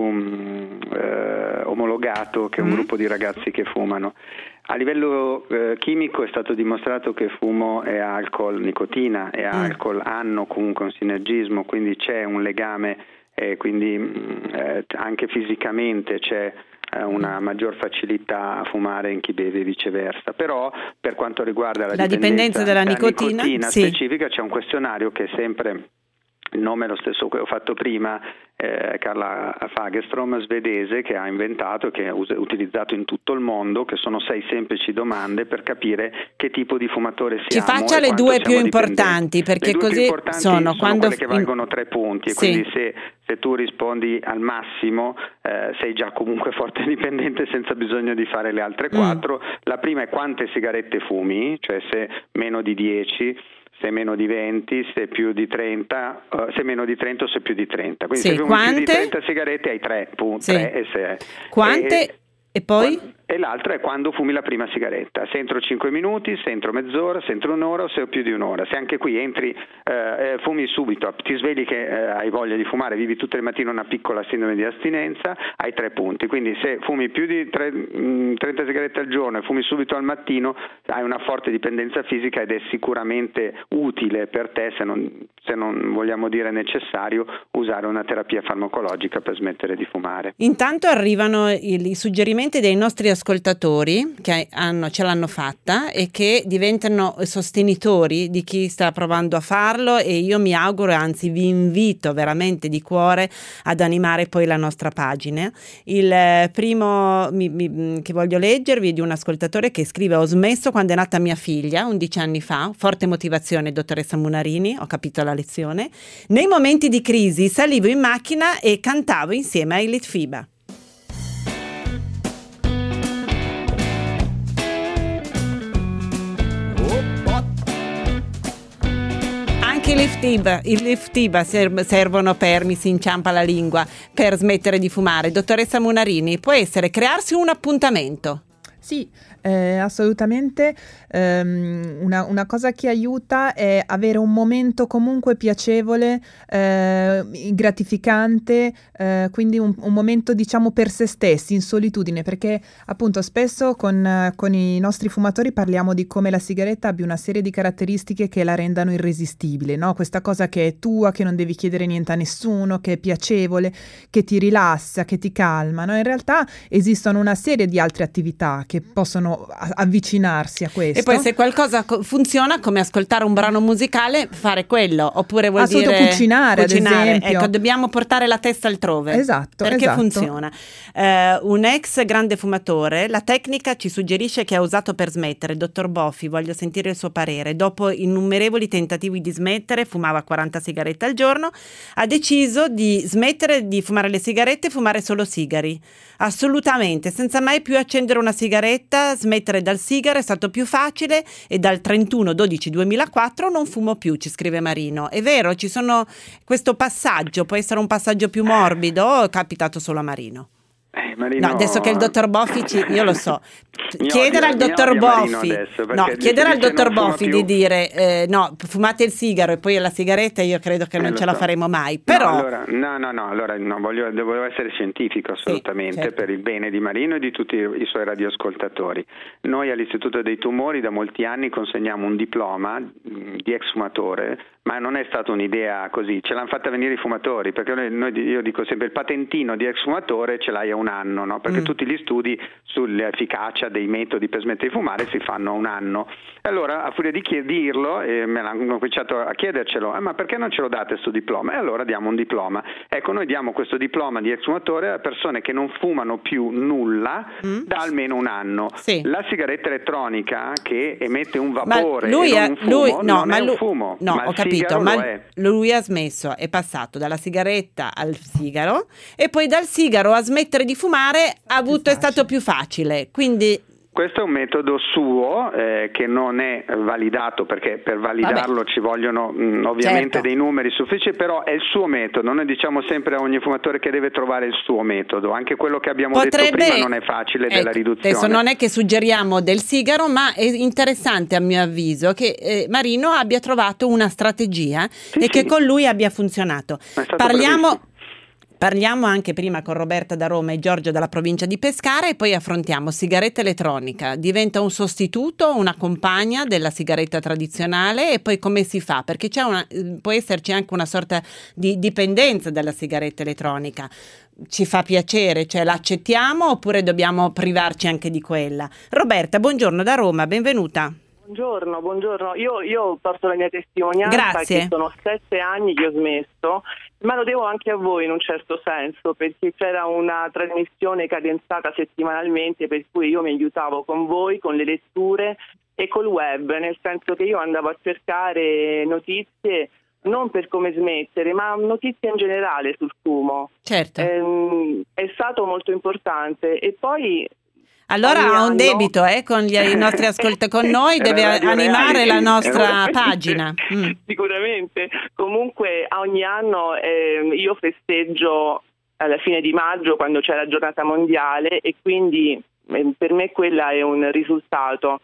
omologato che un gruppo di ragazzi che fumano. A livello chimico è stato dimostrato che fumo e alcol, nicotina e alcol hanno comunque un sinergismo, quindi c'è un legame. E quindi anche fisicamente c'è una maggior facilità a fumare in chi beve e viceversa. Però per quanto riguarda la dipendenza della nicotina specifica, c'è un questionario che è sempre il nome è lo stesso che ho fatto prima, Carla Fagerström, svedese, che ha inventato, che è utilizzato in tutto il mondo, che sono 6 semplici domande per capire che tipo di fumatore siamo. Ci faccia le due più importanti, perché le due così più importanti sono quelle che valgono 3 punti, e quindi se tu rispondi al massimo sei già comunque forte dipendente senza bisogno di fare le altre 4. La prima è quante sigarette fumi, cioè se meno di 10, se meno di 20, se più di 30, se meno di 30 o se più di 30. Quindi se fumi più di 30 sigarette hai 3 punti. 3 e 6. Quante? E poi? E l'altra è quando fumi la prima sigaretta, se entro 5 minuti, se entro mezz'ora, se entro un'ora o se più di un'ora. Se anche qui entri, fumi subito, ti svegli che hai voglia di fumare, vivi tutte le mattine una piccola sindrome di astinenza, hai 3 punti. Quindi se fumi più di 30 sigarette al giorno e fumi subito al mattino, hai una forte dipendenza fisica ed è sicuramente utile per te, se non vogliamo dire necessario, usare una terapia farmacologica per smettere di fumare. Intanto arrivano i suggerimenti dei nostri ascoltatori che ce l'hanno fatta e che diventano sostenitori di chi sta provando a farlo, e io mi auguro, anzi vi invito veramente di cuore ad animare poi la nostra pagina. Il primo che voglio leggervi è di un ascoltatore che scrive: ho smesso quando è nata mia figlia 11 anni fa, forte motivazione dottoressa Munarini, ho capito la lezione. Nei momenti di crisi salivo in macchina e cantavo insieme ai Litfiba. I Litfiba servono mi si inciampa la lingua, per smettere di fumare. Dottoressa Munarini, può essere crearsi un appuntamento? Sì, assolutamente. Una cosa che aiuta è avere un momento comunque piacevole, gratificante, quindi un momento diciamo per se stessi, in solitudine, perché appunto spesso con i nostri fumatori parliamo di come la sigaretta abbia una serie di caratteristiche che la rendano irresistibile, no? Questa cosa che è tua, che non devi chiedere niente a nessuno, che è piacevole, che ti rilassa, che ti calma, no? In realtà esistono una serie di altre attività che possono possono avvicinarsi a questo. E poi se qualcosa funziona, come ascoltare un brano musicale, fare quello, oppure vuol dire cucinare, ad esempio. Ecco, dobbiamo portare la testa altrove. Esatto, perché esatto. funziona. Un ex grande fumatore, la tecnica ci suggerisce che ha usato per smettere. Dottor Boffi, voglio sentire il suo parere. Dopo innumerevoli tentativi di smettere, fumava 40 sigarette al giorno, ha deciso di smettere di fumare le sigarette e fumare solo sigari. Assolutamente, senza mai più accendere una sigaretta, smettere dal sigaro è stato più facile e dal 31/12/2004 non fumo più, ci scrive Marino. È vero, ci sono questo passaggio, può essere un passaggio più morbido o è capitato solo a Marino? Marino, no, adesso che il dottor Boffi io lo so, chiedere al dottor Boffi chiedere al dottor Boffi di dire no, fumate il sigaro e poi la sigaretta, io credo che non ce la faremo mai, però devo essere scientifico assolutamente, certo, per il bene di Marino e di tutti i suoi radioascoltatori. Noi all'Istituto dei Tumori da molti anni consegniamo un diploma di ex fumatore, ma non è stata un'idea così, ce l'hanno fatta venire i fumatori, perché io dico sempre il patentino di ex fumatore ce l'hai a un anno, no? Perché tutti gli studi sull'efficacia dei metodi per smettere di fumare si fanno a un anno. E allora a furia di dirlo me l'hanno cominciato a chiedercelo, ma perché non ce lo date sto diploma? E allora diamo un diploma. Ecco, noi diamo questo diploma di ex fumatore a persone che non fumano più nulla da almeno un anno. Sì. La sigaretta elettronica che emette un vapore non un fumo, ho capito, ma lui ha smesso, è passato dalla sigaretta al sigaro e poi dal sigaro a smettere di fumare è stato più facile, quindi questo è un metodo suo che non è validato, perché per validarlo ci vogliono ovviamente dei numeri sufficienti, però è il suo metodo. Noi diciamo sempre a ogni fumatore che deve trovare il suo metodo, anche quello che abbiamo detto prima non è facile, della riduzione. Adesso non è che suggeriamo del sigaro, ma è interessante a mio avviso che Marino abbia trovato una strategia che con lui abbia funzionato. Parliamo anche prima con Roberta da Roma e Giorgio dalla provincia di Pescara e poi affrontiamo sigaretta elettronica. Diventa un sostituto, una compagna della sigaretta tradizionale e poi come si fa? Perché può esserci anche una sorta di dipendenza dalla sigaretta elettronica. Ci fa piacere, cioè l'accettiamo oppure dobbiamo privarci anche di quella? Roberta, buongiorno da Roma, benvenuta. Buongiorno. Io porto la mia testimonianza. Grazie. Che sono 7 anni che ho smesso, ma lo devo anche a voi in un certo senso, perché c'era una trasmissione cadenzata settimanalmente per cui io mi aiutavo con voi, con le letture e col web, nel senso che io andavo a cercare notizie non per come smettere, ma notizie in generale sul fumo. Certo. È stato molto importante e poi allora ha un debito con i nostri ascoltatori, con noi deve animare la nostra pagina. Sicuramente. Comunque ogni anno io festeggio alla fine di maggio quando c'è la giornata mondiale e quindi per me quella è un risultato.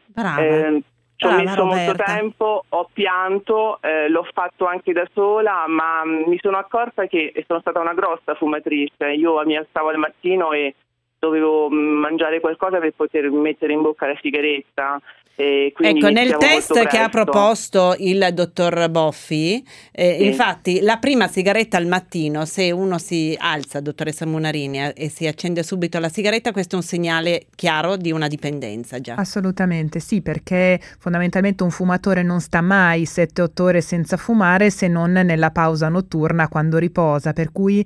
Ci ho messo molto tempo, ho pianto, l'ho fatto anche da sola, ma mi sono accorta che sono stata una grossa fumatrice. Io mi alzavo al mattino e dovevo mangiare qualcosa per poter mettere in bocca la sigaretta. Ecco, nel test che ha proposto il dottor Boffi, infatti la prima sigaretta al mattino, se uno si alza, dottoressa Munarini, e si accende subito la sigaretta, questo è un segnale chiaro di una dipendenza già. Assolutamente sì, perché fondamentalmente un fumatore non sta mai 7-8 ore senza fumare se non nella pausa notturna quando riposa, per cui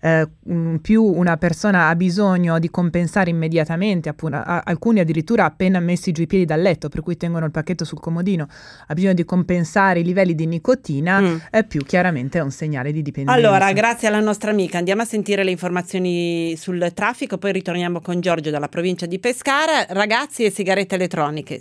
più una persona ha bisogno di compensare immediatamente, alcuni addirittura appena messi giù i piedi dal letto, per cui tengono il pacchetto sul comodino, ha bisogno di compensare i livelli di nicotina, più chiaramente è un segnale di dipendenza. Allora, grazie alla nostra amica, andiamo a sentire le informazioni sul traffico, poi ritorniamo con Giorgio dalla provincia di Pescara. Ragazzi e sigarette elettroniche.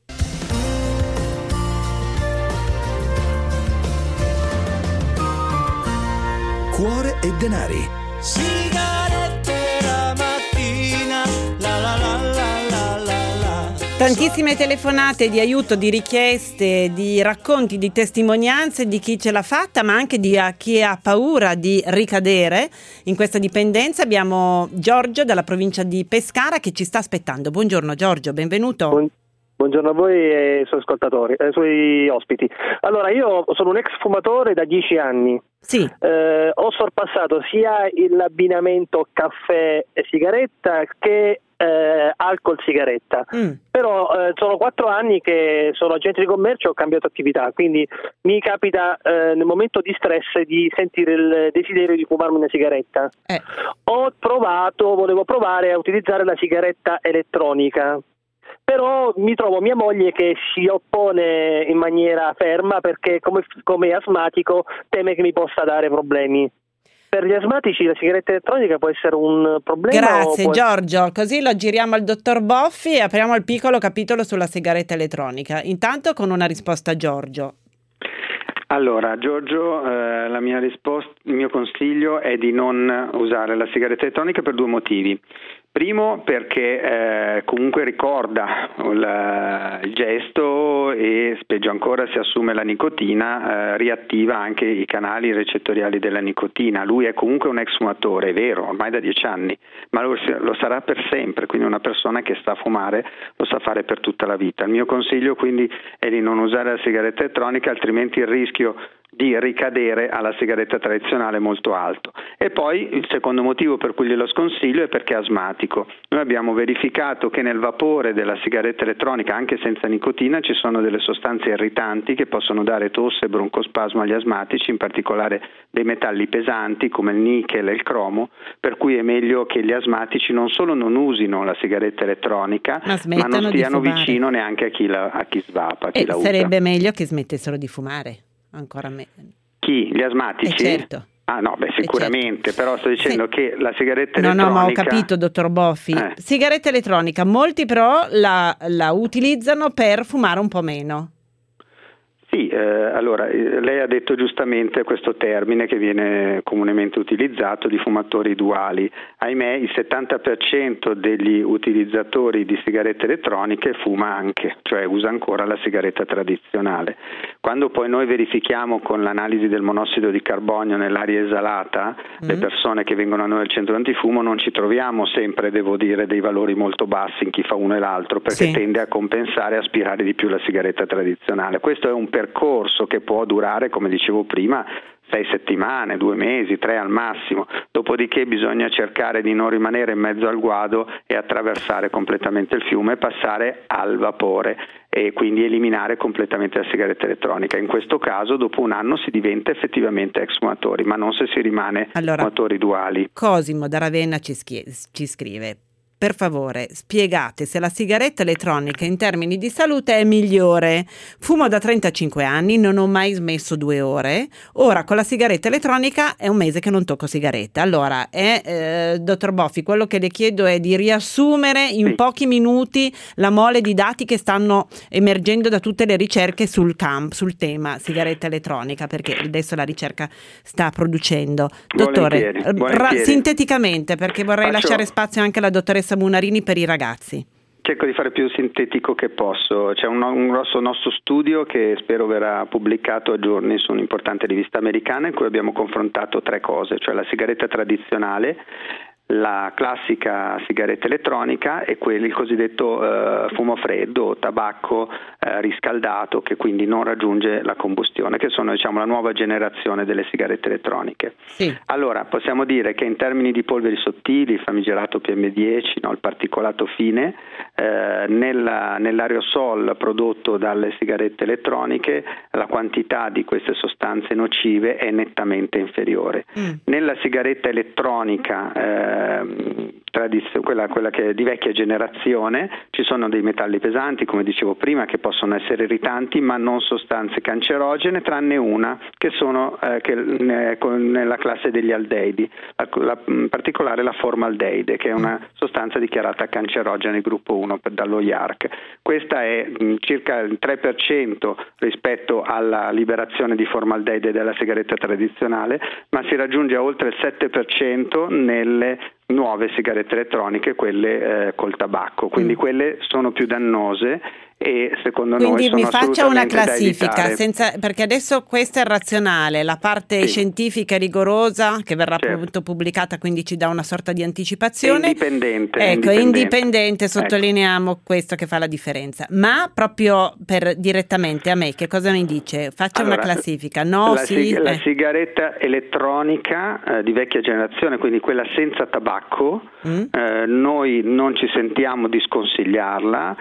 Cuore e denari. Sigarette la mattina, la la la la la la. Tantissime telefonate di aiuto, di richieste, di racconti, di testimonianze di chi ce l'ha fatta, ma anche di chi ha paura di ricadere in questa dipendenza. Abbiamo Giorgio dalla provincia di Pescara che ci sta aspettando. Buongiorno Giorgio, benvenuto. Buongiorno a voi e ai suoi ascoltatori, ai suoi ospiti. Allora, io sono un ex fumatore da 10 anni. Sì. Ho sorpassato sia l'abbinamento caffè e sigaretta che alcol sigaretta. Però sono 4 anni che sono agente di commercio e ho cambiato attività, quindi mi capita nel momento di stress di sentire il desiderio di fumarmi una sigaretta. Volevo provare a utilizzare la sigaretta elettronica, però mi trovo mia moglie che si oppone in maniera ferma perché come asmatico teme che mi possa dare problemi. Per gli asmatici la sigaretta elettronica può essere un problema? Grazie Giorgio, così lo giriamo al dottor Boffi e apriamo il piccolo capitolo sulla sigaretta elettronica. Intanto con una risposta a Giorgio. Allora, Giorgio, la mia risposta, il mio consiglio è di non usare la sigaretta elettronica per 2 motivi. Primo, perché comunque ricorda il gesto e, peggio ancora, se assume la nicotina, riattiva anche i canali recettoriali della nicotina. Lui è comunque un ex fumatore, è vero, ormai da 10 anni, ma lo sarà per sempre, quindi una persona che sa fumare lo sa fare per tutta la vita. Il mio consiglio quindi è di non usare la sigaretta elettronica, altrimenti il rischio di ricadere alla sigaretta tradizionale è molto alto. E poi il secondo motivo per cui glielo sconsiglio è perché è asmatico. Noi abbiamo verificato che nel vapore della sigaretta elettronica, anche senza nicotina, ci sono delle sostanze irritanti che possono dare tosse e broncospasmo agli asmatici, in particolare dei metalli pesanti come il nichel e il cromo, per cui è meglio che gli asmatici non solo non usino la sigaretta elettronica, ma non stiano vicino neanche a chi svapa, chi la usa. Sarebbe meglio che smettessero di fumare. Ancora Chi? Gli asmatici? Certo. Ah no, sicuramente, però sto dicendo che la sigaretta elettronica... No, ma ho capito, dottor Boffi. Sigaretta elettronica, molti però la utilizzano per fumare un po' meno. Sì, allora lei ha detto giustamente questo termine che viene comunemente utilizzato di fumatori duali. Ahimè, il 70% degli utilizzatori di sigarette elettroniche fuma anche, cioè usa ancora la sigaretta tradizionale. Quando poi noi verifichiamo con l'analisi del monossido di carbonio nell'aria esalata le persone che vengono a noi al centro antifumo, non ci troviamo sempre, devo dire, dei valori molto bassi in chi fa uno e l'altro, perché tende a compensare e aspirare di più la sigaretta tradizionale. Questo è un percorso che può durare, come dicevo prima, 6 settimane, 2 mesi, 3 al massimo, dopodiché bisogna cercare di non rimanere in mezzo al guado e attraversare completamente il fiume e passare al vapore e quindi eliminare completamente la sigaretta elettronica. In questo caso dopo un anno si diventa effettivamente ex fumatori, ma non se si rimane fumatori duali. Cosimo da Ravenna ci scrive: per favore, spiegate se la sigaretta elettronica in termini di salute è migliore. Fumo da 35 anni, non ho mai smesso 2 ore. Ora con la sigaretta elettronica è un mese che non tocco sigaretta. Allora, dottor Boffi, quello che le chiedo è di riassumere in pochi minuti la mole di dati che stanno emergendo da tutte le ricerche sul tema sigaretta elettronica, perché adesso la ricerca sta producendo. Dottore, volentieri. Sinteticamente, perché vorrei lasciare spazio anche alla dottoressa Munarini per i ragazzi. Cerco di fare più sintetico che posso. C'è un grosso nostro studio che spero verrà pubblicato a giorni su un'importante rivista americana, in cui abbiamo confrontato 3 cose, cioè la sigaretta tradizionale, la classica sigaretta elettronica e il cosiddetto fumo freddo o tabacco riscaldato, che quindi non raggiunge la combustione, che sono, diciamo, la nuova generazione delle sigarette elettroniche. Allora possiamo dire che in termini di polveri sottili, il famigerato PM10, il particolato fine, nell'aerosol prodotto dalle sigarette elettroniche la quantità di queste sostanze nocive è nettamente inferiore. Nella sigaretta elettronica quella che è di vecchia generazione, ci sono dei metalli pesanti, come dicevo prima, che possono essere irritanti, ma non sostanze cancerogene, tranne una che sono nella classe degli aldeidi, in particolare la formaldeide, che è una sostanza dichiarata cancerogena gruppo 1 dallo IARC. Questa è circa il 3% rispetto alla liberazione di formaldeide della sigaretta tradizionale, ma si raggiunge a oltre il 7% nelle nuove sigarette elettroniche, quelle col tabacco, quindi quelle sono più dannose e secondo quindi noi sono mi faccia una assolutamente da classifica, evitare. perché adesso questa è razionale, la parte scientifica e rigorosa che verrà appunto pubblicata, quindi ci dà una sorta di anticipazione. Indipendente, sottolineiamo questo che fa la differenza. Ma proprio direttamente a me, che cosa mi dice? Faccia una classifica. No, la sigaretta elettronica di vecchia generazione, quindi quella senza tabacco, noi non ci sentiamo di sconsigliarla.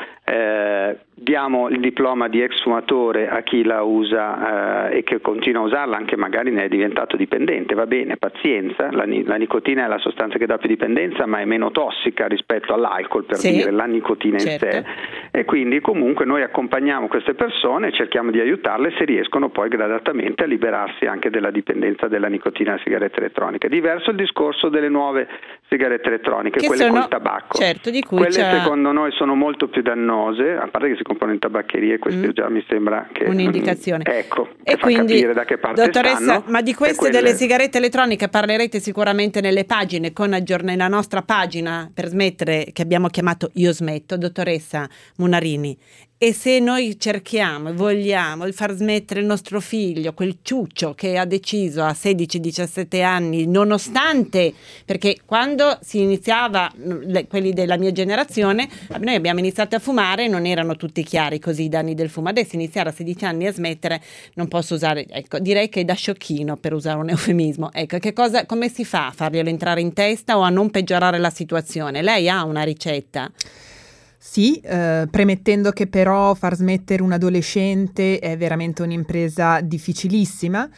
Diamo il diploma di ex fumatore a chi la usa e che continua a usarla, anche magari ne è diventato dipendente, va bene, pazienza, la nicotina è la sostanza che dà più dipendenza, ma è meno tossica rispetto all'alcol, per dire, la nicotina in sé, e quindi comunque noi accompagniamo queste persone e cerchiamo di aiutarle se riescono poi gradatamente a liberarsi anche della dipendenza della nicotina alla sigaretta elettronica. Diverso il discorso delle nuove sigarette elettroniche, quelle col tabacco, di cui quelle secondo noi sono molto più dannose, a parte che si comprano in tabaccherie, questo già mi sembra che un'indicazione. Ecco, e fa quindi, capire da che parte dottoressa, stanno. Ma di queste delle sigarette elettroniche parlerete sicuramente nelle pagine, nella nostra pagina per smettere, che abbiamo chiamato Io Smetto, dottoressa Munarini. E se noi cerchiamo e vogliamo far smettere il nostro figlio, quel ciuccio che ha deciso a 16-17 anni, nonostante, perché quando si iniziava, quelli della mia generazione, noi abbiamo iniziato a fumare, non erano tutti chiari così i danni del fumo. Adesso iniziare a 16 anni a smettere, non posso usare, direi che è da sciocchino, per usare un eufemismo. Come si fa a farglielo entrare in testa o a non peggiorare la situazione? Lei ha una ricetta? Sì, premettendo che però far smettere un adolescente è veramente un'impresa difficilissima,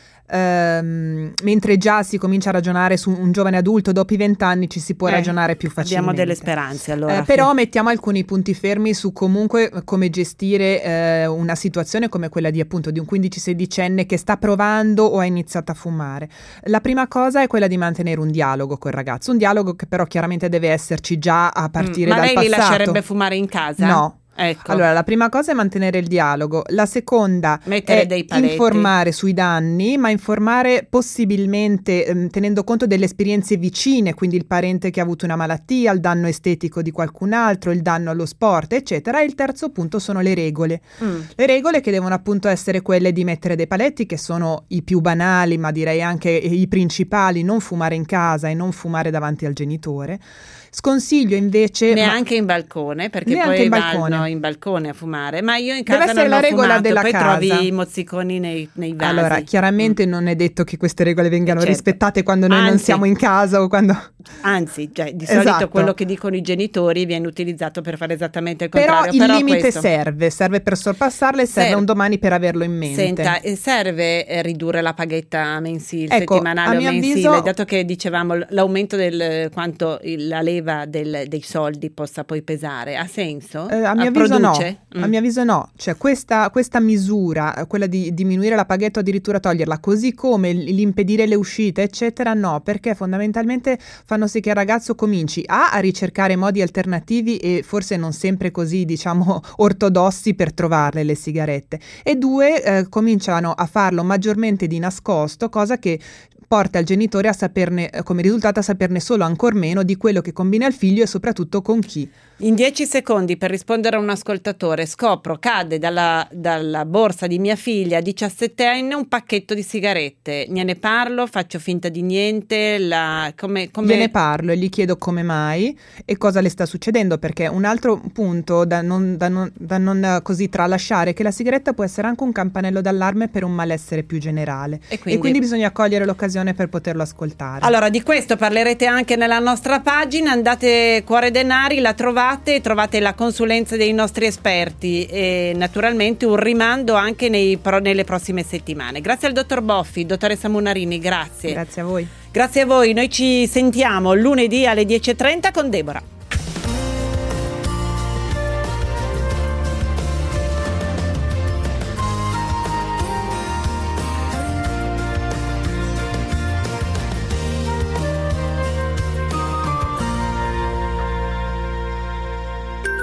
mentre già si comincia a ragionare su un giovane adulto dopo i 20 anni ci si può ragionare più facilmente. Abbiamo delle speranze allora. Però mettiamo alcuni punti fermi su comunque come gestire una situazione come quella di un 15-16enne che sta provando o ha iniziato a fumare. La prima cosa è quella di mantenere un dialogo col ragazzo, un dialogo che però chiaramente deve esserci già a partire dal passato. Ma lei li lascerebbe fumare in casa? No. Ecco. Allora, la prima cosa è mantenere il dialogo, la seconda mettere dei paletti, informare sui danni, ma informare possibilmente tenendo conto delle esperienze vicine, quindi il parente che ha avuto una malattia, il danno estetico di qualcun altro, il danno allo sport, eccetera. E il terzo punto sono le regole. Le regole che devono appunto essere quelle di mettere dei paletti, che sono i più banali, ma direi anche i principali: non fumare in casa e non fumare davanti al genitore. Sconsiglio invece neanche in balcone, perché poi vanno in balcone a fumare, ma io in casa deve essere non la regola fumato, della poi casa. trovi i mozziconi nei vasi. Allora, chiaramente non è detto che queste regole vengano rispettate quando noi non siamo in casa o quando... Anzi, di solito quello che dicono i genitori viene utilizzato per fare esattamente il contrario. Però il limite serve per sorpassarle, serve un domani per averlo in mente. Senta, serve ridurre la paghetta mensile, settimanale o mensile, dato che dicevamo l'aumento del quanto la leva dei soldi possa poi pesare, ha senso? A mio avviso no. A mio avviso no, cioè questa misura, quella di diminuire la paghetta o addirittura toglierla, così come l'impedire le uscite eccetera, no, perché fondamentalmente fanno sì che il ragazzo cominci a ricercare modi alternativi e forse non sempre così, diciamo, ortodossi per trovarle le sigarette, e due, cominciano a farlo maggiormente di nascosto, cosa che porta il genitore a saperne, come risultato, a saperne solo ancor meno di quello che combina il figlio e soprattutto con chi. In 10 secondi per rispondere a un ascoltatore, scopro, cade dalla borsa di mia figlia 17enne un pacchetto di sigarette, gliene parlo, faccio finta di niente, gliene parlo e gli chiedo come mai e cosa le sta succedendo, perché un altro punto da non così tralasciare è che la sigaretta può essere anche un campanello d'allarme per un malessere più generale e quindi bisogna cogliere l'occasione per poterlo ascoltare. Allora, di questo parlerete anche nella nostra pagina, andate Cuore Denari, la trovate la consulenza dei nostri esperti e naturalmente un rimando anche nelle prossime settimane. Grazie al dottor Boffi, dottoressa Munarini, grazie. Grazie a voi. Grazie a voi, noi ci sentiamo lunedì alle 10:30 con Deborah.